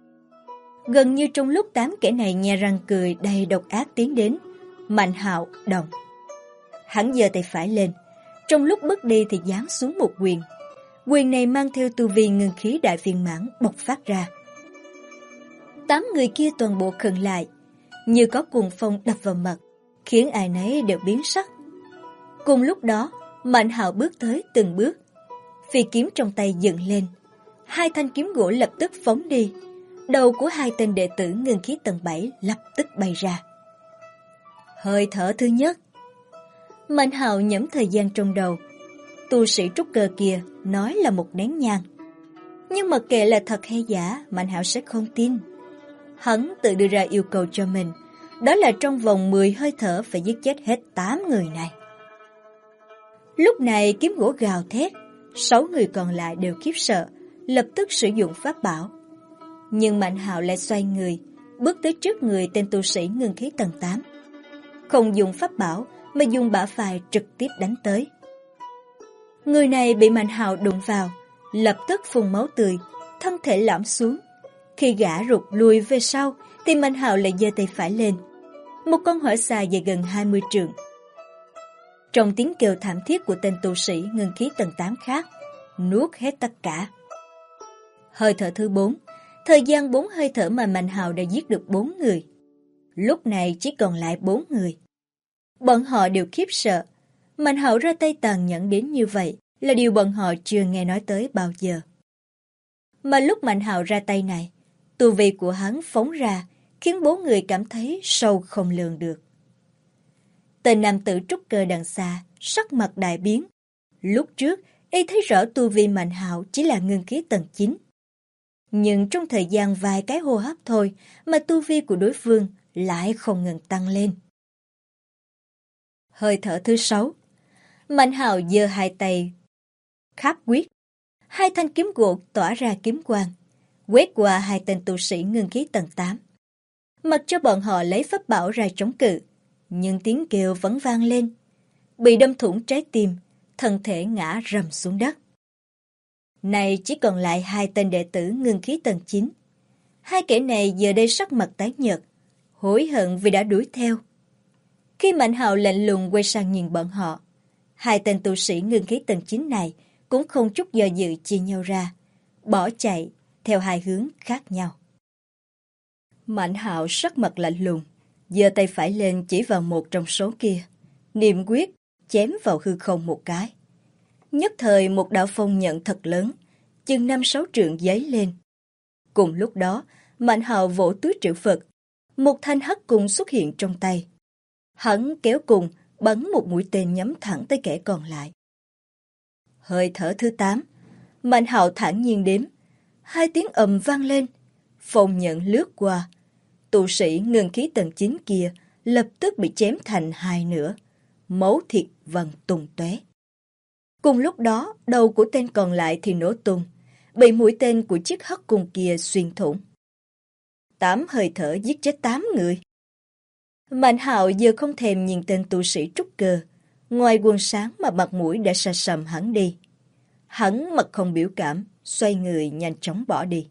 Gần như trong lúc 8 kẻ này nhe răng cười đầy độc ác tiến đến, Mạnh Hạo động. Hắn giơ tay phải lên, trong lúc bước đi thì giáng xuống một quyền. Quyền này mang theo tu vi ngưng khí đại viên mãn bộc phát ra. 8 người kia toàn bộ khựng lại, như có cuồng phong đập vào mặt, khiến ai nấy đều biến sắc. Cùng lúc đó, Mạnh Hạo bước tới từng bước, phi kiếm trong tay dựng lên, 2 thanh kiếm gỗ lập tức phóng đi. Đầu của 2 tên đệ tử ngưng khí tầng 7 lập tức bay ra. Hơi thở thứ nhất. Mạnh Hạo nhẩm thời gian trong đầu. Tu sĩ trúc cơ kia nói là 1 nén nhang. Nhưng mà kệ là thật hay giả, Mạnh Hạo sẽ không tin. Hắn tự đưa ra yêu cầu cho mình, đó là trong vòng 10 hơi thở phải giết chết hết 8 người này. Lúc này kiếm gỗ gào thét, 6 người còn lại đều khiếp sợ, lập tức sử dụng pháp bảo. Nhưng Mạnh Hạo lại xoay người, bước tới trước người tên tu sĩ ngưng khí tầng 8. Không dùng pháp bảo, mà dùng bả vai trực tiếp đánh tới. Người này bị Mạnh Hạo đụng vào, lập tức phun máu tươi, thân thể lõm xuống. Khi gã rụt lùi về sau, thì Mạnh Hạo lại giơ tay phải lên. Một con hỏa xà dài gần 20 trượng. Trong tiếng kêu thảm thiết của tên tu sĩ ngưng khí tầng 8 khác, nuốt hết tất cả. Hơi thở thứ 4, thời gian 4 hơi thở mà Mạnh Hạo đã giết được 4 người. Lúc này chỉ còn lại 4 người. Bọn họ đều khiếp sợ. Mạnh Hạo ra tay tàn nhẫn đến như vậy là điều bọn họ chưa nghe nói tới bao giờ. Mà lúc Mạnh Hạo ra tay này, tu vi của hắn phóng ra, khiến 4 người cảm thấy sâu không lường được. Tên nam tử trúc cơ đằng xa, sắc mặt đại biến. Lúc trước, y thấy rõ tu vi Mạnh Hạo chỉ là ngưng khí tầng 9. Nhưng trong thời gian vài cái hô hấp thôi mà tu vi của đối phương lại không ngừng tăng lên. Hơi thở thứ 6. Mạnh Hạo giơ 2 tay kháp quyết, 2 thanh kiếm gỗ tỏa ra kiếm quang, quét qua 2 tên tu sĩ ngưng khí tầng 8. Mặc cho bọn họ lấy pháp bảo ra chống cự, nhưng tiếng kêu vẫn vang lên. Bị đâm thủng trái tim, thân thể ngã rầm xuống đất. Này chỉ còn lại 2 tên đệ tử ngưng khí tầng 9. 2 kẻ này giờ đây sắc mặt tái nhợt, hối hận vì đã đuổi theo. Khi Mạnh Hạo lạnh lùng quay sang nhìn bọn họ, 2 tên tu sĩ ngưng khí tầng 9 này cũng không chút do dự chia nhau ra, bỏ chạy theo 2 hướng khác nhau. Mạnh Hạo sắc mặt lạnh lùng, giơ tay phải lên chỉ vào một trong số kia, niệm quyết chém vào hư không một cái. Nhất thời một đạo phong nhận thật lớn, chừng 5-6 trượng giấy lên. Cùng lúc đó, Mạnh Hạo vỗ túi trữ vật, một thanh hắc cung xuất hiện trong tay. Hắn kéo cung, bắn một mũi tên nhắm thẳng tới kẻ còn lại. Hơi thở thứ 8, Mạnh Hạo thản nhiên đếm, 2 tiếng ầm vang lên, phong nhận lướt qua. Tu sĩ ngưng khí tầng 9 kia lập tức bị chém thành 2 nửa, máu thịt văng tung tóe. Cùng lúc đó, đầu của tên còn lại thì nổ tung, bị mũi tên của chiếc hắc cung kia xuyên thủng. 8 hơi thở giết chết 8 người. Mạnh Hạo giờ không thèm nhìn tên tu sĩ trúc cơ, ngoài quần sáng mà mặt mũi đã sa sầm hẳn đi. Hắn mặt không biểu cảm, xoay người nhanh chóng bỏ đi.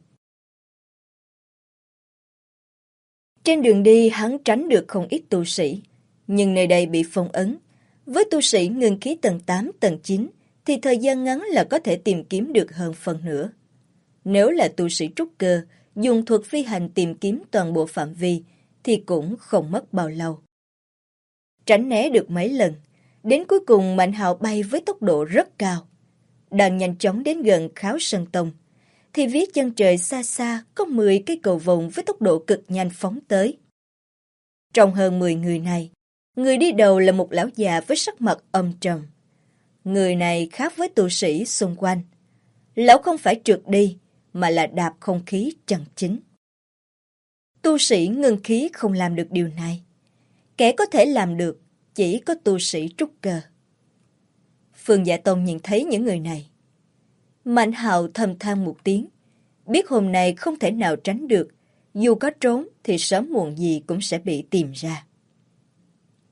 Trên đường đi hắn tránh được không ít tu sĩ, nhưng nơi đây bị phong ấn. Với tu sĩ ngưng khí tầng 8, tầng 9 thì thời gian ngắn là có thể tìm kiếm được hơn phần nữa. Nếu là tu sĩ trúc cơ, dùng thuật phi hành tìm kiếm toàn bộ phạm vi thì cũng không mất bao lâu. Tránh né được mấy lần, đến cuối cùng Mạnh Hạo bay với tốc độ rất cao. Đang nhanh chóng đến gần Kháo Sơn Tông, thì phía chân trời xa xa có 10 cây cầu vồng với tốc độ cực nhanh phóng tới. Trong hơn 10 người này, người đi đầu là một lão già với sắc mặt âm trầm. Người này khác với tu sĩ xung quanh. Lão không phải trượt đi, mà là đạp không khí chân chính. Tu sĩ ngưng khí không làm được điều này. Kẻ có thể làm được chỉ có tu sĩ trúc cơ. Phương Dạ Tông nhìn thấy những người này. Mạnh Hạo thầm than một tiếng, biết hôm nay không thể nào tránh được, dù có trốn thì sớm muộn gì cũng sẽ bị tìm ra.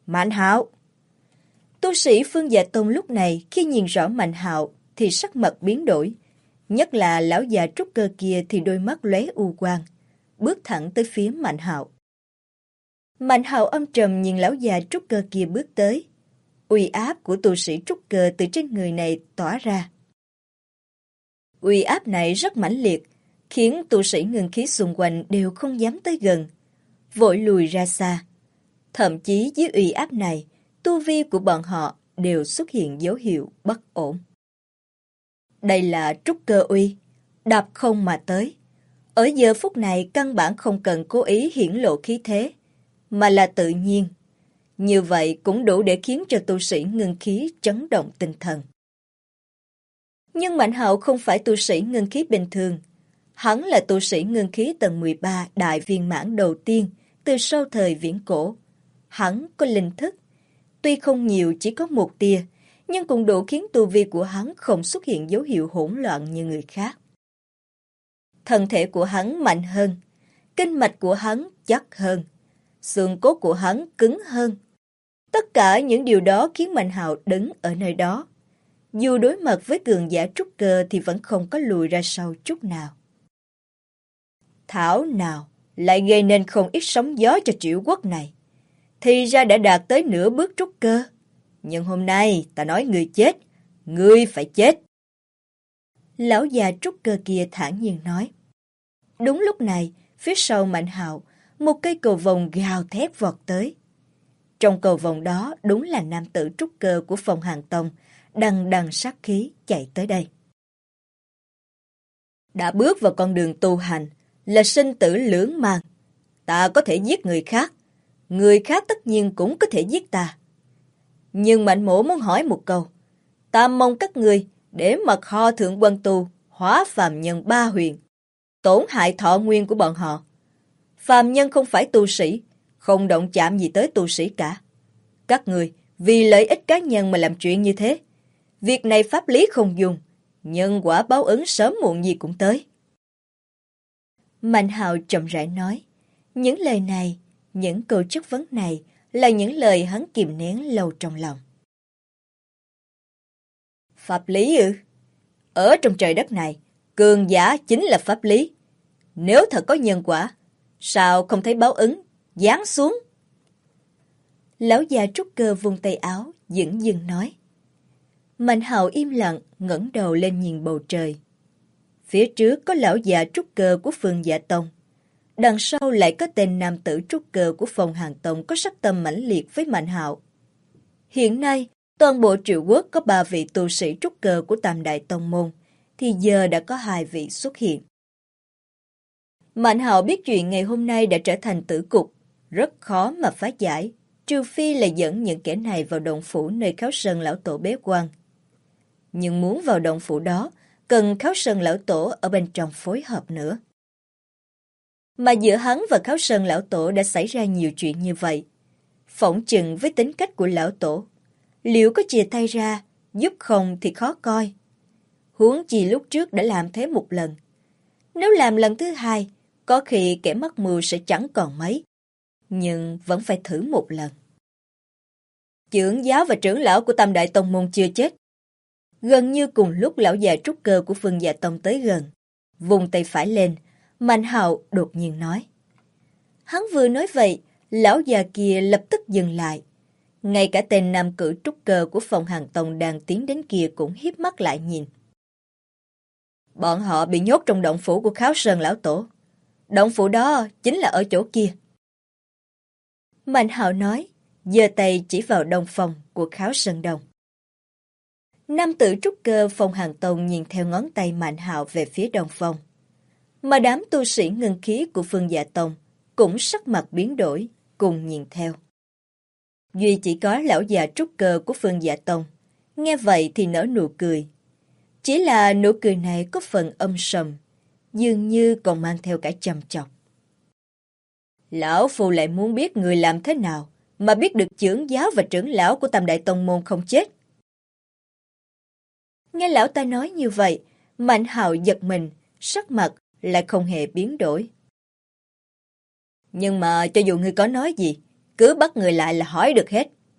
Mạnh Hạo. Tu sĩ Phương Dạ Tông lúc này khi nhìn rõ Mạnh Hạo thì sắc mặt biến đổi. Nhất là lão già trúc cơ kia thì đôi mắt lóe u quang, bước thẳng tới phía Mạnh Hạo. Mạnh Hạo âm trầm nhìn lão già trúc cơ kia bước tới. Uy áp của tu sĩ trúc cơ từ trên người này tỏa ra. Uy áp này rất mãnh liệt, khiến tu sĩ ngưng khí xung quanh đều không dám tới gần, vội lùi ra xa. Thậm chí dưới uy áp này, tu vi của bọn họ đều xuất hiện dấu hiệu bất ổn. Đây là trúc cơ uy, đạp không mà tới. Ở giờ phút này căn bản không cần cố ý hiển lộ khí thế, mà là tự nhiên. Như vậy cũng đủ để khiến cho tu sĩ ngưng khí chấn động tinh thần. Nhưng Mạnh Hạo không phải tu sĩ ngưng khí bình thường. Hắn là tu sĩ ngưng khí tầng 13 đại viên mãn đầu tiên từ sau thời viễn cổ. Hắn có linh thức. Tuy không nhiều, chỉ có một tia, nhưng cũng đủ khiến tu vi của hắn không xuất hiện dấu hiệu hỗn loạn như người khác. Thân thể của hắn mạnh hơn, kinh mạch của hắn chắc hơn, xương cốt của hắn cứng hơn. Tất cả những điều đó khiến Mạnh Hạo đứng ở nơi đó. Dù đối mặt với cường giả trúc cơ thì vẫn không có lùi ra sau chút nào. Thảo nào lại gây nên không ít sóng gió cho Triệu Quốc này. Thì ra đã đạt tới nửa bước trúc cơ. Nhưng hôm nay ta nói ngươi chết, ngươi phải chết. Lão già trúc cơ kia thản nhiên nói. Đúng lúc này, phía sau Mạnh Hạo, một cây cầu vồng gào thét vọt tới. Trong cầu vồng đó đúng là nam tử trúc cơ của Phong Hàn Tông, đằng đằng sát khí chạy tới đây. Đã bước vào con đường tu hành là sinh tử lưỡng nan. Ta có thể giết người khác tất nhiên cũng có thể giết ta. Nhưng Mạnh Mỗ muốn hỏi một câu, ta mong các ngươi để mặc ho thượng quân tu hóa phàm nhân 3 huyền, tổn hại thọ nguyên của bọn họ. Phàm nhân không phải tu sĩ, không động chạm gì tới tu sĩ cả. Các người vì lợi ích cá nhân mà làm chuyện như thế. Việc này pháp lý không dùng, nhân quả báo ứng sớm muộn gì cũng tới. Mạnh Hạo chậm rãi nói, những lời này, những câu chất vấn này là những lời hắn kìm nén lâu trong lòng. Pháp lý ư? Ở trong trời đất này, cường giả chính là pháp lý. Nếu thật có nhân quả, sao không thấy báo ứng giáng xuống? Lão già trúc cơ vung tay áo, dửng dưng nói. Mạnh Hạo im lặng, ngẩng đầu lên nhìn bầu trời. Phía trước có lão già trúc cơ của Phương Dạ Tông. Đằng sau lại có tên nam tử trúc cơ của Phong Hàn Tông có sắc tâm mãnh liệt với Mạnh Hạo. Hiện nay, toàn bộ Triệu Quốc có 3 vị tu sĩ trúc cơ của Tam Đại Tông Môn, thì giờ đã có 2 vị xuất hiện. Mạnh Hạo biết chuyện ngày hôm nay đã trở thành tử cục, rất khó mà phá giải, trừ phi là dẫn những kẻ này vào động phủ nơi Kháo Sơn lão tổ bế quan. Nhưng muốn vào động phủ đó, cần Kháo Sơn lão tổ ở bên trong phối hợp nữa. Mà giữa hắn và Kháo Sơn lão tổ đã xảy ra nhiều chuyện như vậy. Phỏng chừng với tính cách của lão tổ, liệu có chìa tay ra, giúp không thì khó coi. Huống chi lúc trước đã làm thế một lần. Nếu làm lần thứ 2, có khi kẻ mắc mưu sẽ chẳng còn mấy. Nhưng vẫn phải thử một lần. Trưởng giáo và trưởng lão của Tam Đại Tông Môn chưa chết. Gần như cùng lúc lão già trúc cơ của Phương Dạ Tông tới gần, vùng tay phải lên, Mạnh Hạo đột nhiên nói. Hắn vừa nói vậy, lão già kia lập tức dừng lại. Ngay cả tên nam cử trúc cơ của Phong Hàn Tông đang tiến đến kia cũng hiếp mắt lại nhìn. Bọn họ bị nhốt trong động phủ của Kháo Sơn lão tổ. Động phủ đó chính là ở chỗ kia. Mạnh Hạo nói, giơ tay chỉ vào đông phòng của Kháo Sơn Đông. Nam tử trúc cơ Phong Hàn Tông nhìn theo ngón tay Mạnh Hạo về phía đông phòng. Mà đám tu sĩ ngân khí của Phương Dạ Tông cũng sắc mặt biến đổi, cùng nhìn theo. Duy chỉ có lão già trúc cơ của Phương Dạ Tông, nghe vậy thì nở nụ cười. Chỉ là nụ cười này có phần âm sầm, dường như còn mang theo cả trầm chọc. Lão Phu lại muốn biết người làm thế nào mà biết được trưởng giáo và trưởng lão của Tam Đại Tông Môn không chết. Nghe lão ta nói như vậy, Mạnh Hạo giật mình, sắc mặt lại không hề biến đổi. Nhưng mà cho dù ngươi có nói gì, cứ bắt người lại là hỏi được hết,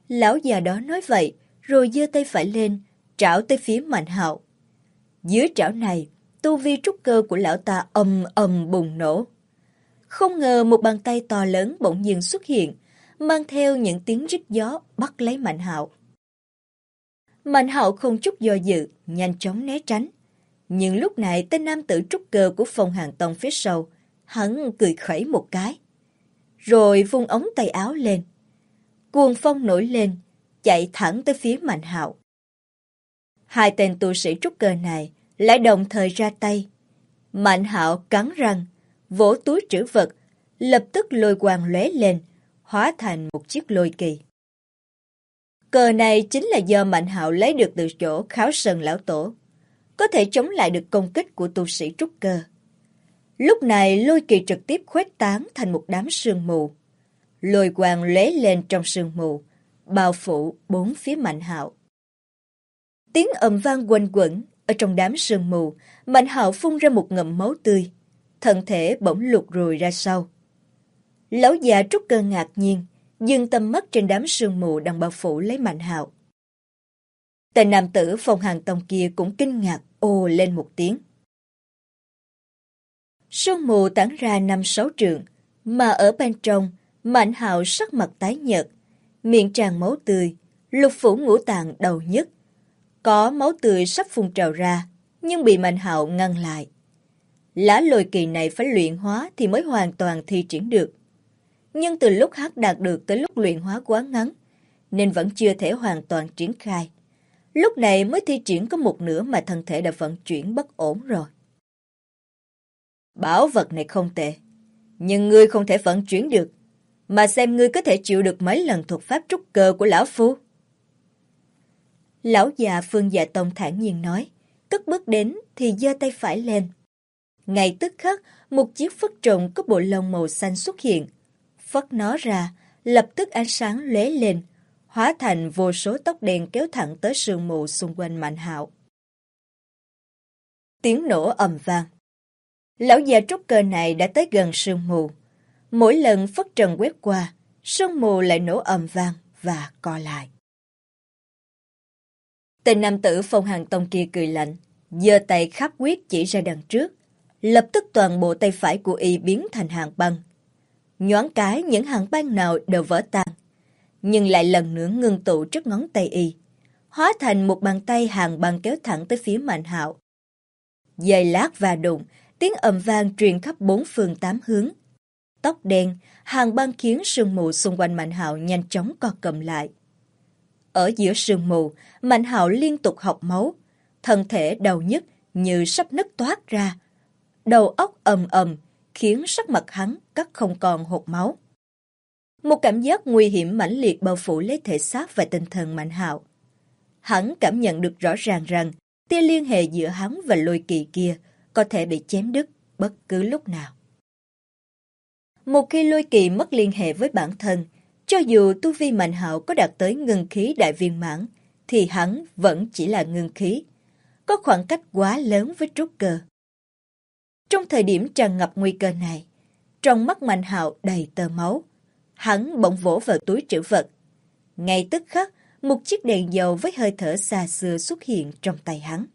Lão già đó nói vậy, rồi giơ tay phải lên, trảo tới phía Mạnh Hạo. Dưới trảo này, tu vi trúc cơ của lão ta ầm ầm bùng nổ. Không ngờ một bàn tay to lớn bỗng nhiên xuất hiện, mang theo những tiếng rít gió bắt lấy Mạnh Hạo. Mạnh Hạo không chút do dự, nhanh chóng né tránh. Nhưng lúc này tên nam tử trúc cơ của Phong Hàn Tông phía sau, hắn cười khẩy một cái. Rồi vung ống tay áo lên. Cuồng phong nổi lên, chạy thẳng tới phía Mạnh Hạo. Hai tên tu sĩ trúc cơ này lại đồng thời ra tay. Mạnh Hạo cắn răng, vỗ túi trữ vật, lập tức lôi quang lóe lên, hóa thành một chiếc lôi kỳ. Cờ này chính là do Mạnh Hạo lấy được từ chỗ Kháo Sơn lão tổ, có thể chống lại được công kích của tu sĩ trúc cơ. Lúc này lôi kỳ trực tiếp khuếch tán thành một đám sương mù. Lôi quang lóe lên trong sương mù, bao phủ bốn phía Mạnh Hạo. Tiếng ầm vang quanh quẩn, ở trong đám sương mù, Mạnh Hạo phun ra một ngụm máu tươi, thân thể bỗng lụt lùi ra sau. Lão già trúc cơ ngạc nhiên, dừng tầm mắt trên đám sương mù đang bao phủ lấy Mạnh Hạo. Tên nam tử Phong Hàn Tông kia cũng kinh ngạc ồ lên một tiếng. Sương mù tản ra 5-6 trượng, mà ở bên trong, Mạnh Hạo sắc mặt tái nhợt, miệng tràn máu tươi, lục phủ ngũ tạng đầu nhức. Có máu tươi sắp phun trào ra, nhưng bị Mạnh Hạo ngăn lại. Lá lôi kỳ này phải luyện hóa thì mới hoàn toàn thi triển được. Nhưng từ lúc hắn đạt được tới lúc luyện hóa quá ngắn, nên vẫn chưa thể hoàn toàn triển khai. Lúc này mới thi triển có một nửa mà thân thể đã vận chuyển bất ổn rồi. Bảo vật này không tệ, nhưng ngươi không thể vận chuyển được, mà xem ngươi có thể chịu được mấy lần thuật pháp trúc cơ của lão phu. Lão già Phương Dạ Tông thản nhiên nói, cất bước đến thì giơ tay phải lên. Ngay tức khắc, một chiếc phất trồng có bộ lông màu xanh xuất hiện. Phất nó ra, lập tức ánh sáng lóe lên, hóa thành vô số tóc đen kéo thẳng tới sương mù xung quanh Mạnh Hạo. Tiếng nổ ầm vang. Lão già trúc cơ này đã tới gần sương mù. Mỗi lần phất trần quét qua, sương mù lại nổ ầm vang và co lại. Tên nam tử Phong Hàn Tông kia cười lạnh, giơ tay khắc quyết chỉ ra đằng trước. Lập tức toàn bộ tay phải của y biến thành hàng băng. Nhoáng cái những hàng băng nào đều vỡ tan, nhưng lại lần nữa ngưng tụ trước ngón tay y, hóa thành một bàn tay hàng băng kéo thẳng tới phía Mạnh Hạo. Giây lát và đụng, tiếng ầm vang truyền khắp bốn phương tám hướng. Tóc đen, hàng băng khiến sương mù xung quanh Mạnh Hạo nhanh chóng co cụm lại. Ở giữa sương mù, Mạnh Hạo liên tục hộc máu, thân thể đau nhức như sắp nứt toát ra. Đầu óc ầm ầm, khiến sắc mặt hắn cắt không còn hột máu. Một cảm giác nguy hiểm mãnh liệt bao phủ lấy thể xác và tinh thần Mạnh Hạo. Hắn cảm nhận được rõ ràng rằng tia liên hệ giữa hắn và lôi kỳ kia có thể bị chém đứt bất cứ lúc nào. Một khi lôi kỳ mất liên hệ với bản thân, cho dù tu vi Mạnh Hạo có đạt tới ngưng khí đại viên mãn, thì hắn vẫn chỉ là ngưng khí, có khoảng cách quá lớn với trúc cơ. Trong thời điểm tràn ngập nguy cơ này, trong mắt Mạnh Hạo đầy tơ máu, hắn bỗng vỗ vào túi trữ vật. Ngay tức khắc, một chiếc đèn dầu với hơi thở xa xưa xuất hiện trong tay hắn.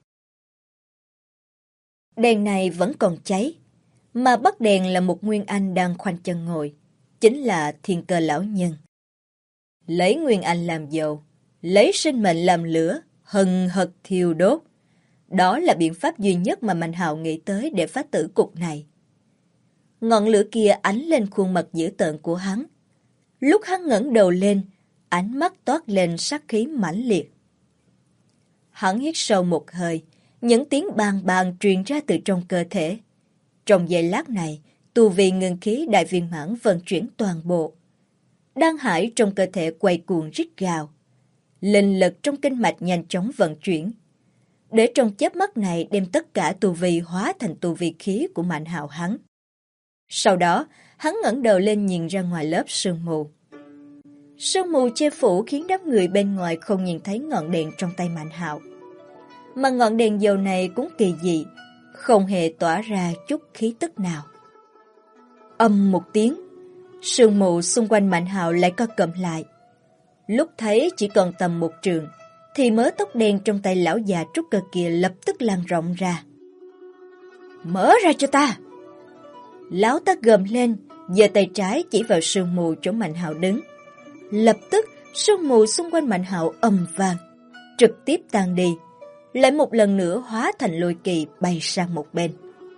Đèn này vẫn còn cháy, mà bắt đèn là một nguyên anh đang khoanh chân ngồi, chính là Thiên Cơ lão nhân. Lấy nguyên anh làm dầu, lấy sinh mệnh làm lửa, hừng hực thiêu đốt. Đó là biện pháp duy nhất mà Mạnh Hạo nghĩ tới để phá tử cục này. Ngọn lửa kia ánh lên khuôn mặt dữ tợn của hắn. Lúc hắn ngẩng đầu lên, ánh mắt toát lên sát khí mãnh liệt. Hắn hít sâu một hơi, những tiếng bang bang truyền ra từ trong cơ thể. Trong giây lát này, tu vi ngưng khí đại viên mãn vận chuyển toàn bộ. Đan hải trong cơ thể quay cuồng rít gào. Linh lực trong kinh mạch nhanh chóng vận chuyển, để trong chớp mắt này đem tất cả tu vi hóa thành tu vi khí của Mạnh Hạo hắn. Sau đó, hắn ngẩng đầu lên nhìn ra ngoài lớp sương mù. Sương mù che phủ khiến đám người bên ngoài không nhìn thấy ngọn đèn trong tay Mạnh Hạo. Mà ngọn đèn dầu này cũng kỳ dị, không hề tỏa ra chút khí tức nào. Ầm một tiếng, sương mù xung quanh Mạnh Hạo lại co cụm lại. Lúc thấy chỉ còn tầm 1 trượng, thì mớ tóc đen trong tay lão già trúc cơ kia lập tức lan rộng ra. Mở ra cho ta! Lão ta gầm lên, giơ tay trái chỉ vào sương mù chỗ Mạnh Hạo đứng. Lập tức, sương mù xung quanh Mạnh Hạo ầm vang, trực tiếp tan đi, lại một lần nữa hóa thành lôi kỳ bay sang một bên.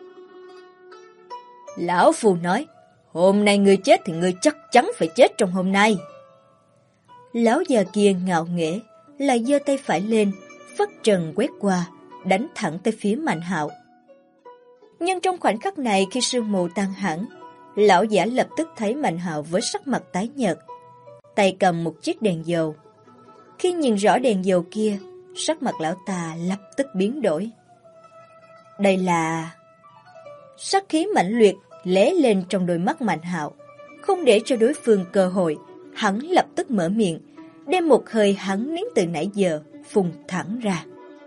Lão phù nói, hôm nay ngươi chết thì ngươi chắc chắn phải chết trong hôm nay. Lão già kia ngạo nghễ, lại giơ tay phải lên, phất trần quét qua, đánh thẳng tới phía Mạnh Hạo. Nhưng trong khoảnh khắc này khi sương mù tan hẳn, lão giả lập tức thấy Mạnh Hạo với sắc mặt tái nhợt, tay cầm một chiếc đèn dầu. Khi nhìn rõ đèn dầu kia, sắc mặt lão ta lập tức biến đổi. Đây là... Sát khí mãnh liệt lóe lên trong đôi mắt Mạnh Hạo, không để cho đối phương cơ hội, hắn lập tức mở miệng, đem một hơi hắn nín từ nãy giờ phun thẳng ra.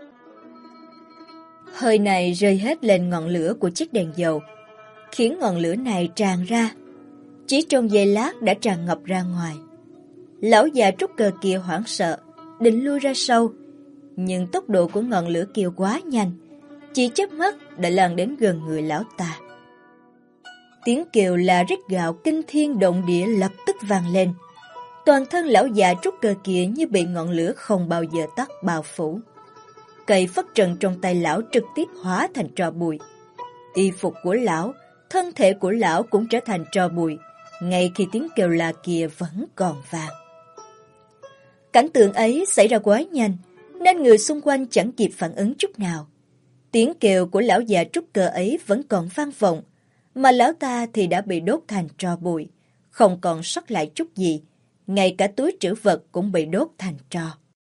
Hơi này rơi hết lên ngọn lửa của chiếc đèn dầu, khiến ngọn lửa này tràn ra. Chỉ trong giây lát đã tràn ngập ra ngoài. Lão già trúc cơ kia hoảng sợ, định lui ra sau, nhưng tốc độ của ngọn lửa kia quá nhanh, chỉ chớp mắt đã lan đến gần người lão ta. Tiếng kêu la rít gào kinh thiên động địa lập tức vang lên. Toàn thân lão già trúc cơ kia như bị ngọn lửa không bao giờ tắt bao phủ. Cây phất trần trong tay lão trực tiếp hóa thành tro bụi. Y phục của lão, thân thể của lão cũng trở thành tro bụi, ngay khi tiếng kêu la kia vẫn còn vang. Cảnh tượng ấy xảy ra quá nhanh, nên người xung quanh chẳng kịp phản ứng chút nào. Tiếng kêu của lão già trúc cơ ấy vẫn còn vang vọng, mà lão ta thì đã bị đốt thành tro bụi, không còn sót lại chút gì, ngay cả túi trữ vật cũng bị đốt thành tro.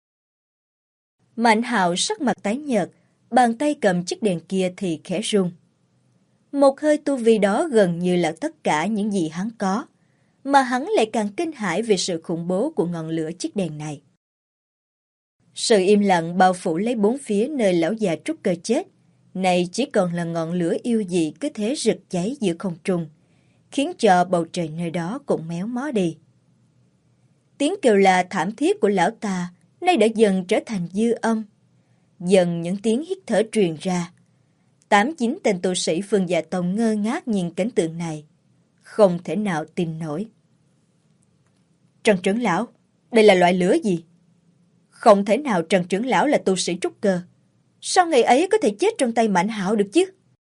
Mạnh Hạo sắc mặt tái nhợt, bàn tay cầm chiếc đèn kia thì khẽ run. Một hơi tu vi đó gần như là tất cả những gì hắn có, mà hắn lại càng kinh hãi về sự khủng bố của ngọn lửa chiếc đèn này. Sự im lặng bao phủ lấy bốn phía nơi lão già trúc cơ chết, này chỉ còn là ngọn lửa yêu dị cứ thế rực cháy giữa không trung, khiến cho bầu trời nơi đó cũng méo mó đi. Tiếng kêu la thảm thiết của lão ta nay đã dần trở thành dư âm. Dần những tiếng hít thở truyền ra. 8-9 tên tu sĩ Phương Dạ Tông ngơ ngác nhìn cảnh tượng này, không thể nào tin nổi. Trần trưởng lão, đây là loại lửa gì? Không thể nào Trần trưởng lão là tu sĩ trúc cơ. Sao ngày ấy có thể chết trong tay Mạnh Hạo được chứ?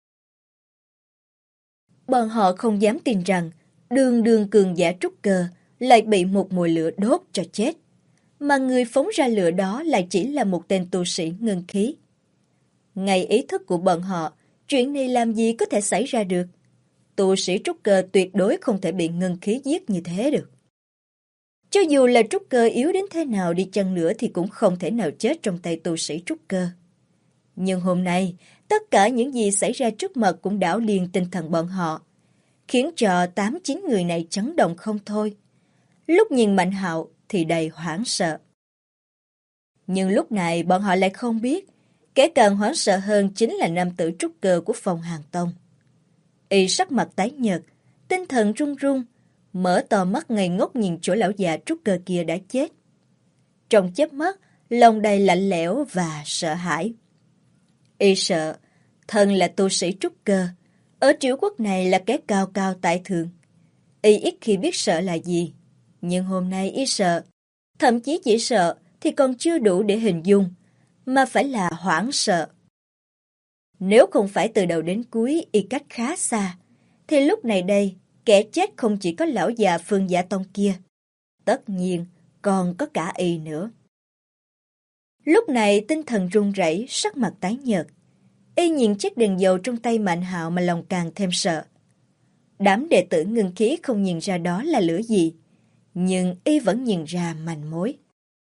Bọn họ không dám tin rằng đường cường giả trúc cơ lại bị một mùi lửa đốt cho chết, mà người phóng ra lửa đó lại chỉ là một tên tu sĩ ngân khí. Ngay ý thức của bọn họ, chuyện này làm gì có thể xảy ra được? Tu sĩ trúc cơ tuyệt đối không thể bị ngân khí giết như thế được. Cho dù là trúc cơ yếu đến thế nào đi chăng nữa thì cũng không thể nào chết trong tay tu sĩ trúc cơ. Nhưng hôm nay, tất cả những gì xảy ra trước mặt cũng đảo liền tinh thần bọn họ, khiến cho 8-9 người này chấn động không thôi. Lúc nhìn Mạnh Hạo thì đầy hoảng sợ. Nhưng lúc này bọn họ lại không biết, kẻ càng hoảng sợ hơn chính là nam tử trúc cơ của Phong Hàn Tông. Y sắc mặt tái nhợt, tinh thần run run, mở to mắt ngây ngốc nhìn chỗ lão già trúc cơ kia đã chết. Trong chớp mắt, lòng đầy lạnh lẽo và sợ hãi. Y sợ, thân là tu sĩ trúc cơ, ở triều quốc này là kẻ cao cao tại thượng. Y ít khi biết sợ là gì, nhưng hôm nay y sợ, thậm chí chỉ sợ thì còn chưa đủ để hình dung, mà phải là hoảng sợ. Nếu không phải từ đầu đến cuối y cách khá xa, thì lúc này đây, kẻ chết không chỉ có lão già Phương Dạ Tông kia, tất nhiên còn có cả y nữa. Lúc này tinh thần run rẩy, sắc mặt tái nhợt. Y nhìn chiếc đèn dầu trong tay Mạnh Hạo mà lòng càng thêm sợ. Đám đệ tử ngưng khí không nhìn ra đó là lửa gì, nhưng y vẫn nhìn ra manh mối.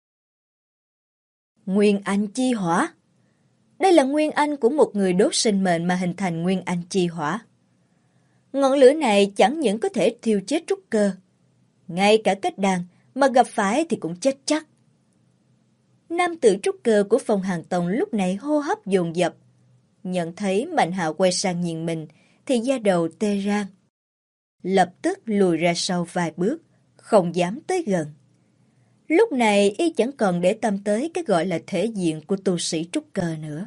Nguyên Anh chi hỏa. Đây là nguyên anh của một người đốt sinh mệnh mà hình thành nguyên anh chi hỏa. Ngọn lửa này chẳng những có thể thiêu chết trúc cơ, ngay cả kết đan mà gặp phải thì cũng chết chắc. Nam tử trúc cơ của Phong Hàn Tông lúc này hô hấp dồn dập. Nhận thấy Mạnh Hạo quay sang nhìn mình thì da đầu tê rang. Lập tức lùi ra sau vài bước, không dám tới gần. Lúc này y chẳng còn để tâm tới cái gọi là thể diện của tu sĩ trúc cơ nữa.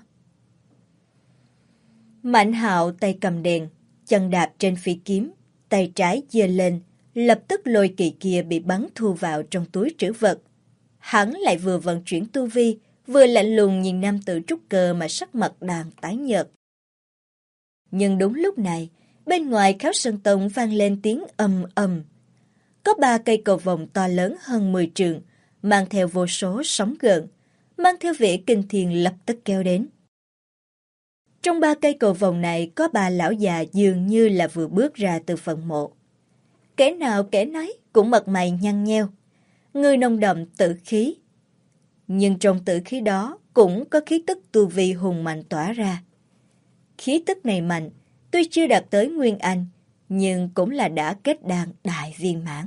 Mạnh Hạo tay cầm đèn, chân đạp trên phi kiếm, tay trái giơ lên, lập tức lôi kỳ kia bị bắn thu vào trong túi trữ vật. Hắn lại vừa vận chuyển tu vi, vừa lạnh lùng nhìn nam tử trúc cơ mà sắc mặt đang tái nhợt. Nhưng đúng lúc này, bên ngoài Kháo Sơn Tông vang lên tiếng ầm ầm. Có 3 cây cầu vồng to lớn hơn 10 trượng, mang theo vô số sóng gợn, mang theo vẻ kinh thiên lập tức kéo đến. Trong 3 cây cầu vồng này có 3 lão già dường như là vừa bước ra từ phần mộ. Kẻ nào kẻ nấy cũng mặt mày nhăn nheo, người nồng đậm tử khí. Nhưng trong tử khí đó cũng có khí tức tu vi hùng mạnh tỏa ra. Khí tức này mạnh, tuy chưa đạt tới Nguyên Anh, nhưng cũng là đã kết đan đại viên mãn.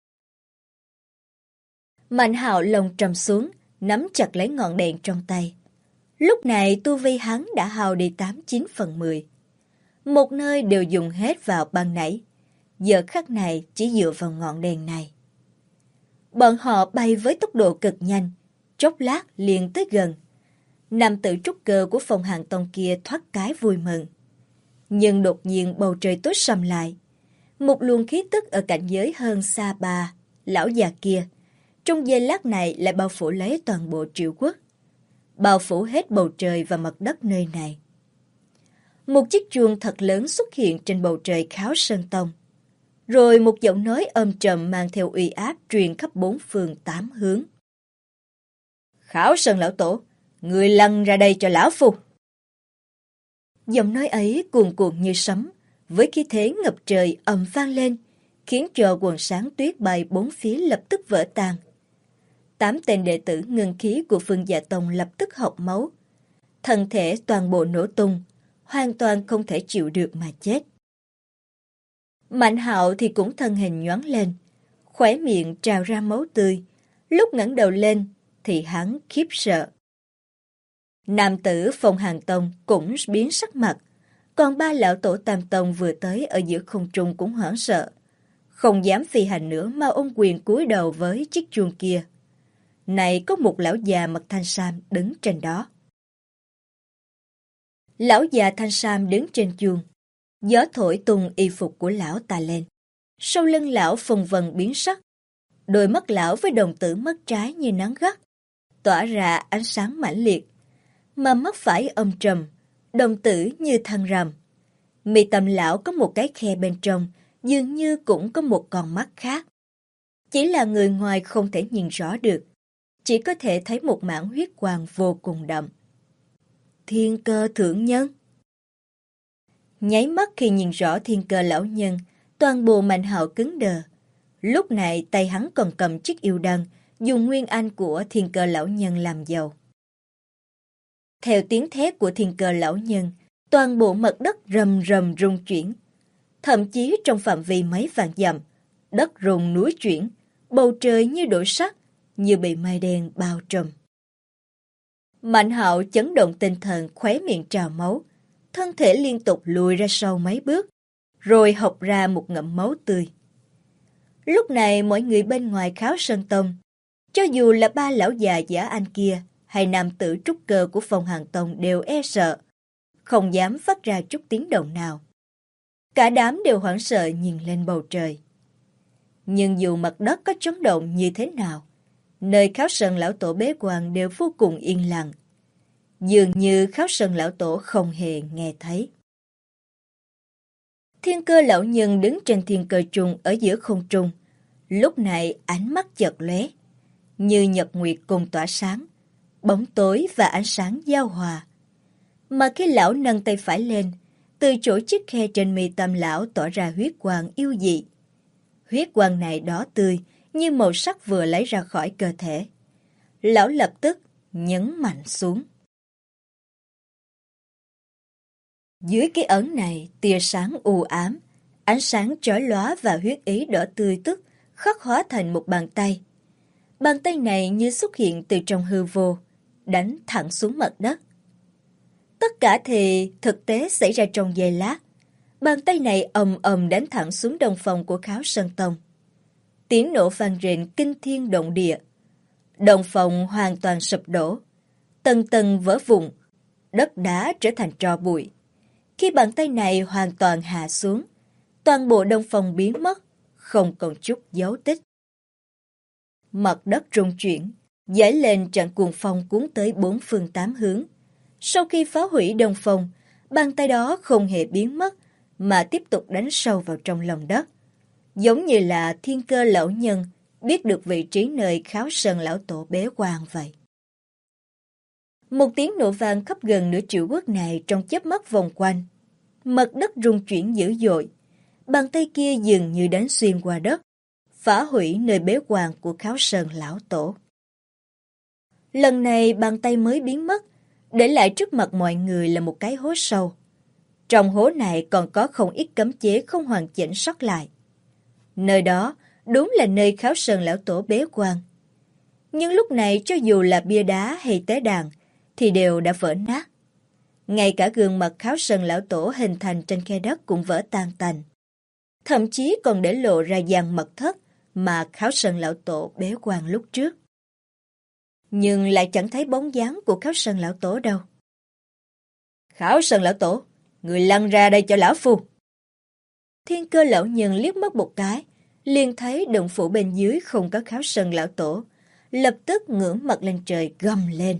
Mạnh Hạo lòng trầm xuống, nắm chặt lấy ngọn đèn trong tay. Lúc này tu vi hắn đã hao đi 89 phần 10. Một nơi đều dùng hết vào ban nãy, giờ khắc này chỉ dựa vào ngọn đèn này. Bọn họ bay với tốc độ cực nhanh, chốc lát liền tới gần. Nam tử trúc cơ của Phong Hàn Tông kia thoát cái vui mừng. Nhưng đột nhiên bầu trời tối sầm lại. Một luồng khí tức ở cảnh giới hơn xa 3 lão già kia, trong giây lát này lại bao phủ lấy toàn bộ Triệu Quốc, bao phủ hết bầu trời và mặt đất nơi này. Một chiếc chuông thật lớn xuất hiện trên bầu trời Kháo Sơn Tông. Rồi một giọng nói âm trầm mang theo uy áp truyền khắp 4 phương 8 hướng. Kháo Sơn lão tổ, người lăn ra đây cho lão phu. Giọng nói ấy cuồn cuộn như sấm, với khí thế ngập trời ầm vang lên, khiến cho quần sáng tuyết bay 4 phía lập tức vỡ tan. 8 tên đệ tử ngưng khí của Phương Dạ Tông lập tức hộc máu. Thân thể toàn bộ nổ tung, hoàn toàn không thể chịu được mà chết. Mạnh Hạo thì cũng thân hình nhoáng lên, khóe miệng trào ra máu tươi. Lúc ngẩng đầu lên thì hắn khiếp sợ. Nam tử Phong Hàn Tông cũng biến sắc mặt, còn 3 lão tổ Tam Tông vừa tới ở giữa không trung cũng hoảng sợ, không dám phi hành nữa mà ôm quyền cúi đầu với chiếc chuông kia. Này có một lão già mặc thanh sam đứng trên đó. Lão già thanh sam đứng trên chuông, gió thổi tung y phục của lão ta lên. Sau lưng lão phong vân biến sắc, đôi mắt lão với đồng tử mắt trái như nắng gắt, tỏa ra ánh sáng mãnh liệt, mà mắt phải âm trầm, đồng tử như thăng rằm. Mi tâm lão có một cái khe bên trong, dường như cũng có một con mắt khác. Chỉ là người ngoài không thể nhìn rõ được, chỉ có thể thấy một mảng huyết quang vô cùng đậm. Thiên Cơ thượng nhân. Nháy mắt khi nhìn rõ Thiên Cơ lão nhân, toàn bộ Mạnh Hạo cứng đờ. Lúc này tay hắn còn cầm chiếc yêu đăng, dùng nguyên anh của Thiên Cơ lão nhân làm dầu. Theo tiếng thét của Thiên Cơ lão nhân, toàn bộ mặt đất rầm rầm rung chuyển. Thậm chí trong phạm vi mấy vạn dặm, đất rung núi chuyển, bầu trời như đổi sắc, như bị mây đen bao trùm. Mạnh Hạo chấn động tinh thần, khóe miệng trào máu, thân thể liên tục lùi ra sau mấy bước, rồi hộc ra một ngụm máu tươi. Lúc này mọi người bên ngoài Kháo Sơn Tông, cho dù là 3 lão già giả anh kia hay nam tử trúc cơ của Phong Hàn Tông đều e sợ, không dám phát ra chút tiếng động nào. Cả đám đều hoảng sợ nhìn lên bầu trời. Nhưng dù mặt đất có chấn động như thế nào, nơi Kháo Sơn lão tổ bế quan đều vô cùng yên lặng. Dường như Kháo Sơn lão tổ không hề nghe thấy. Thiên Cơ lão nhân đứng trên thiên cơ trung ở giữa không trung. Lúc này ánh mắt chợt lóe, như nhật nguyệt cùng tỏa sáng, bóng tối và ánh sáng giao hòa. Mà khi lão nâng tay phải lên, từ chỗ chiếc khe trên mi tâm lão tỏa ra huyết quang yêu dị. Huyết quang này đỏ tươi, như màu sắc vừa lấy ra khỏi cơ thể. Lão lập tức nhấn mạnh xuống. Dưới cái ấn này, tia sáng u ám, ánh sáng chói lóa và huyết ý đỏ tươi tức khắc hóa thành một bàn tay. Bàn tay này như xuất hiện từ trong hư vô, đánh thẳng xuống mặt đất. Tất cả thì thực tế xảy ra trong giây lát. Bàn tay này ầm ầm đánh thẳng xuống đồng phòng của Kháo Sơn Tông. Tiếng nổ vang rền kinh thiên động địa. Đồng phòng hoàn toàn sụp đổ, tầng tầng vỡ vụn, đất đá trở thành tro bụi. Khi bàn tay này hoàn toàn hạ xuống, toàn bộ đồng phòng biến mất, không còn chút dấu tích. Mặt đất rung chuyển, dấy lên trận cuồng phong cuốn tới bốn phương tám hướng. Sau khi phá hủy đồng phòng, bàn tay đó không hề biến mất, mà tiếp tục đánh sâu vào trong lòng đất. Giống như là Thiên Cơ lão nhân biết được vị trí nơi Kháo Sơn lão tổ bế quan vậy. Một tiếng nổ vang khắp gần nửa triệu quốc này trong chớp mắt vòng quanh. Mặt đất rung chuyển dữ dội. Bàn tay kia dường như đánh xuyên qua đất, phá hủy nơi bế quan của Kháo Sơn lão tổ. Lần này bàn tay mới biến mất, để lại trước mặt mọi người là một cái hố sâu. Trong hố này còn có không ít cấm chế không hoàn chỉnh sót lại. Nơi đó đúng là nơi Kháo Sơn lão tổ bế quan. Nhưng lúc này cho dù là bia đá hay tế đàn thì đều đã vỡ nát. Ngay cả gương mặt Kháo Sơn lão tổ hình thành trên khe đất cũng vỡ tan tành. Thậm chí còn để lộ ra dàn mật thất mà Kháo Sơn lão tổ bế quan lúc trước. Nhưng lại chẳng thấy bóng dáng của Kháo Sơn lão tổ đâu. Kháo Sơn lão tổ, người lăn ra đây cho lão phu. Thiên Cơ lão nhân liếc mắt một cái, liền thấy động phủ bên dưới không có Kháo Sơn lão tổ, lập tức ngửa mặt lên trời gầm lên.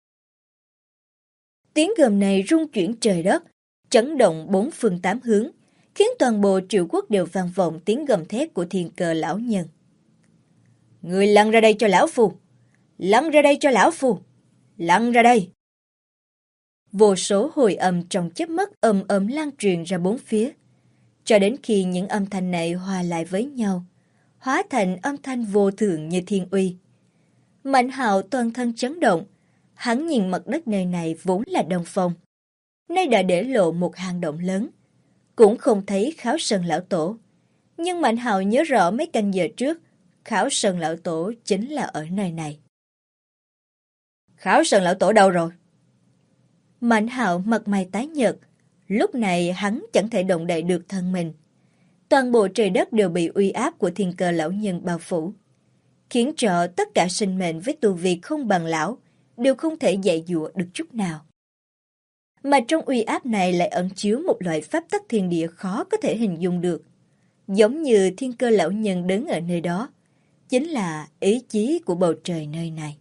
Tiếng gầm này rung chuyển trời đất, chấn động bốn phương tám hướng, khiến toàn bộ triệu quốc đều vang vọng tiếng gầm thét của Thiên Cơ lão nhân. Người lăn ra đây cho lão phu! Lăn ra đây cho lão phu! Lăn ra đây! Vô số hồi âm trong chớp mắt ầm lan truyền ra bốn phía, cho đến khi những âm thanh này hòa lại với nhau, hóa thành âm thanh vô thượng như thiên uy. Mạnh Hạo toàn thân chấn động, hắn nhìn mặt đất nơi này vốn là đồng phong, nay đã để lộ một hang động lớn, cũng không thấy Kháo Sơn lão tổ. Nhưng Mạnh Hạo nhớ rõ mấy canh giờ trước, Kháo Sơn lão tổ chính là ở nơi này. Kháo Sơn lão tổ đâu rồi? Mạnh Hạo mặt mày tái nhợt, lúc này hắn chẳng thể động đậy được thân mình. Toàn bộ trời đất đều bị uy áp của Thiên Cơ lão nhân bao phủ, khiến cho tất cả sinh mệnh với tu vi không bằng lão đều không thể dạy dụa được chút nào. Mà trong uy áp này lại ẩn chứa một loại pháp tắc thiên địa khó có thể hình dung được. Giống như Thiên Cơ lão nhân đứng ở nơi đó, chính là ý chí của bầu trời nơi này.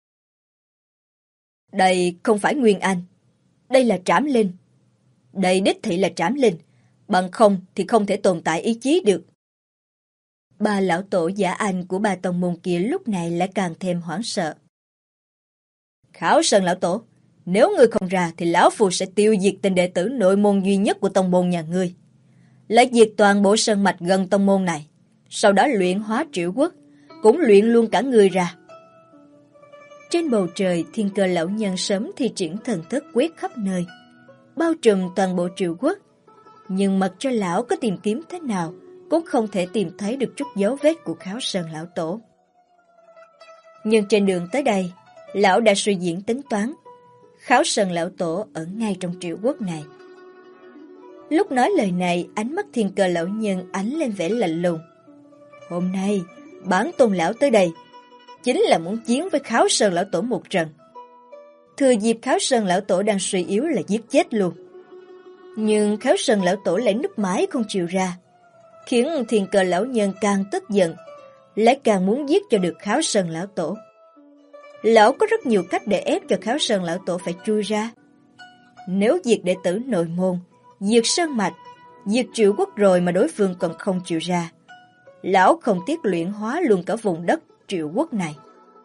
Đây không phải Nguyên Anh, đây là Trảm Linh. Đây đích thị là Trảm Linh, bằng không thì không thể tồn tại ý chí được. Ba lão tổ giả anh của ba tông môn kia lúc này lại càng thêm hoảng sợ. Kháo Sơn lão tổ, nếu ngươi không ra thì lão phu sẽ tiêu diệt tên đệ tử nội môn duy nhất của tông môn nhà ngươi, lại diệt toàn bộ sơn mạch gần tông môn này, sau đó luyện hóa triệu quốc, cũng luyện luôn cả ngươi ra. Trên bầu trời, Thiên Cơ lão nhân sớm thi triển thần thức quét khắp nơi, bao trùm toàn bộ triệu quốc, nhưng mặc cho lão có tìm kiếm thế nào cũng không thể tìm thấy được chút dấu vết của Kháo Sơn lão tổ. Nhưng trên đường tới đây, lão đã suy diễn tính toán, Kháo Sơn lão tổ ở ngay trong triệu quốc này. Lúc nói lời này, ánh mắt Thiên Cơ lão nhân ánh lên vẻ lạnh lùng. Hôm nay, bản tôn lão tới đây chính là muốn chiến với Kháo Sơn lão tổ một trận. Thừa dịp Kháo Sơn lão tổ đang suy yếu là giết chết luôn. Nhưng Kháo Sơn lão tổ lại núp mãi không chịu ra, khiến Thiên Cơ lão nhân càng tức giận, lại càng muốn giết cho được Kháo Sơn lão tổ. Lão có rất nhiều cách để ép cho Kháo Sơn lão tổ phải chui ra. Nếu diệt đệ tử nội môn, diệt sơn mạch, diệt triệu quốc rồi mà đối phương còn không chịu ra, lão không tiếc luyện hóa luôn cả vùng đất triệu quốc này.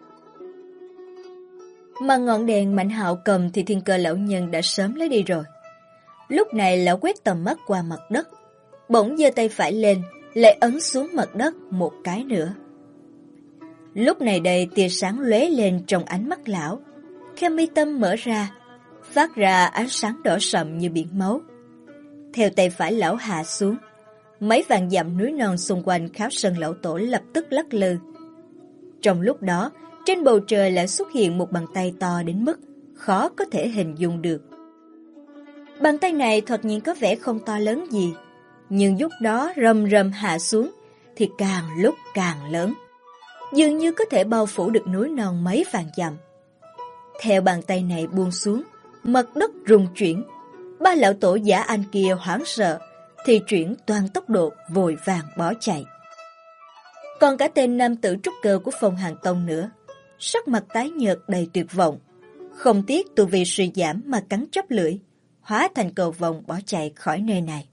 Mà ngọn đèn Mạnh Hạo cầm thì Thiên Cơ lão nhân đã sớm lấy đi rồi. Lúc này lão quét tầm mắt qua mặt đất, bỗng giơ tay phải lên, lại ấn xuống mặt đất một cái nữa. Lúc này đây tia sáng lóe lên trong ánh mắt lão, khe mi tâm mở ra, phát ra ánh sáng đỏ sậm như biển máu. Theo tay phải lão hạ xuống, mấy vạn dặm núi non xung quanh Kháo Sơn lão tổ lập tức lắc lư. Trong lúc đó, trên bầu trời lại xuất hiện một bàn tay to đến mức khó có thể hình dung được. Bàn tay này thoạt nhìn có vẻ không to lớn gì, nhưng lúc đó rầm rầm hạ xuống thì càng lúc càng lớn. dường như có thể bao phủ được núi non mấy vạn dặm. Theo bàn tay này buông xuống, mặt đất rung chuyển. Ba lão tổ giả anh kia hoảng sợ, thì chuyển toàn tốc độ vội vàng bỏ chạy. Còn cả tên nam tử trúc cơ của Phong Hàn Tông nữa, sắc mặt tái nhợt đầy tuyệt vọng, không tiếc tu vi suy giảm mà cắn chóp lưỡi, hóa thành cầu vồng bỏ chạy khỏi nơi này.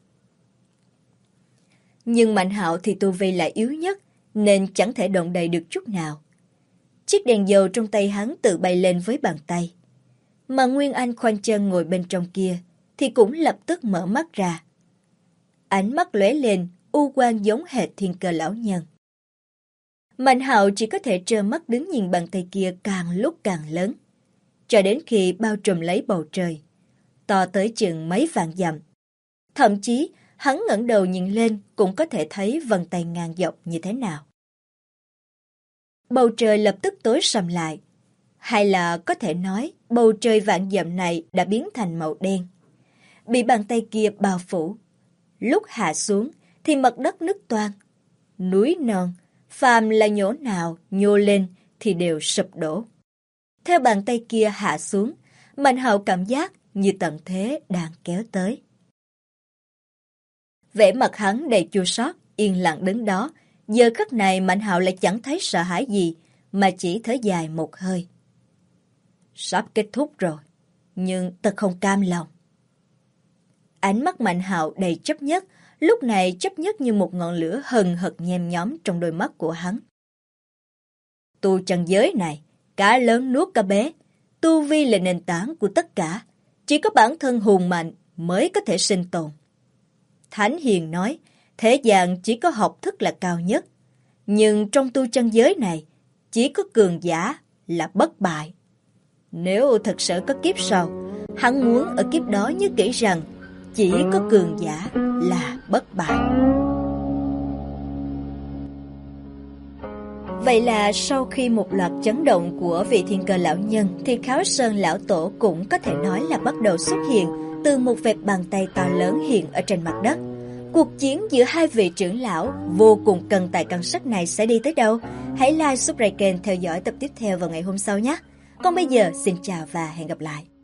Nhưng Mạnh Hạo thì tu vi lại yếu nhất, nên chẳng thể động đậy được chút nào. Chiếc đèn dầu trong tay hắn tự bay lên với bàn tay. Mà Nguyên Anh khoanh chân ngồi bên trong kia thì cũng lập tức mở mắt ra. Ánh mắt lóe lên, u quang giống hệt Thiên Cơ lão nhân. Mạnh Hạo chỉ có thể trơ mắt đứng nhìn bàn tay kia càng lúc càng lớn, cho đến khi bao trùm lấy bầu trời, to tới chừng mấy vạn dặm. Thậm chí, hắn ngẩng đầu nhìn lên cũng có thể thấy vân tay ngàn dọc như thế nào. Bầu trời lập tức tối sầm lại, hay là có thể nói bầu trời vạn dặm này đã biến thành màu đen, bị bàn tay kia bao phủ. Lúc hạ xuống thì mặt đất nứt toang, núi non, phàm là nhổ nào nhô lên thì đều sụp đổ. Theo bàn tay kia hạ xuống, Mạnh Hạo cảm giác như tận thế đang kéo tới. Vẻ mặt hắn đầy chua xót, yên lặng đứng đó. Giờ khắc này Mạnh Hạo lại chẳng thấy sợ hãi gì, mà chỉ thở dài một hơi. Sắp kết thúc rồi, nhưng ta không cam lòng. Ánh mắt Mạnh Hạo đầy chấp nhất, lúc này chấp nhất như một ngọn lửa hừng hực nhem nhóm trong đôi mắt của hắn. Tu chân giới này, cá lớn nuốt cá bé, tu vi là nền tảng của tất cả, chỉ có bản thân hùng mạnh mới có thể sinh tồn. Thánh Hiền nói, thế gian chỉ có học thức là cao nhất, nhưng trong tu chân giới này, chỉ có cường giả là bất bại. Nếu thật sự có kiếp sau, hắn muốn ở kiếp đó nhớ kỹ rằng chỉ có cường giả là bất bại. Vậy là sau khi một loạt chấn động của vị Thiên Cơ lão nhân thì Kháo Sơn lão tổ cũng có thể nói là bắt đầu xuất hiện từ một vệt bàn tay to lớn hiện ở trên mặt đất. Cuộc chiến giữa hai vị trưởng lão vô cùng cân tài cân sức này sẽ đi tới đâu? Hãy like, subscribe kênh theo dõi tập tiếp theo vào ngày hôm sau nhé. Còn bây giờ xin chào và hẹn gặp lại.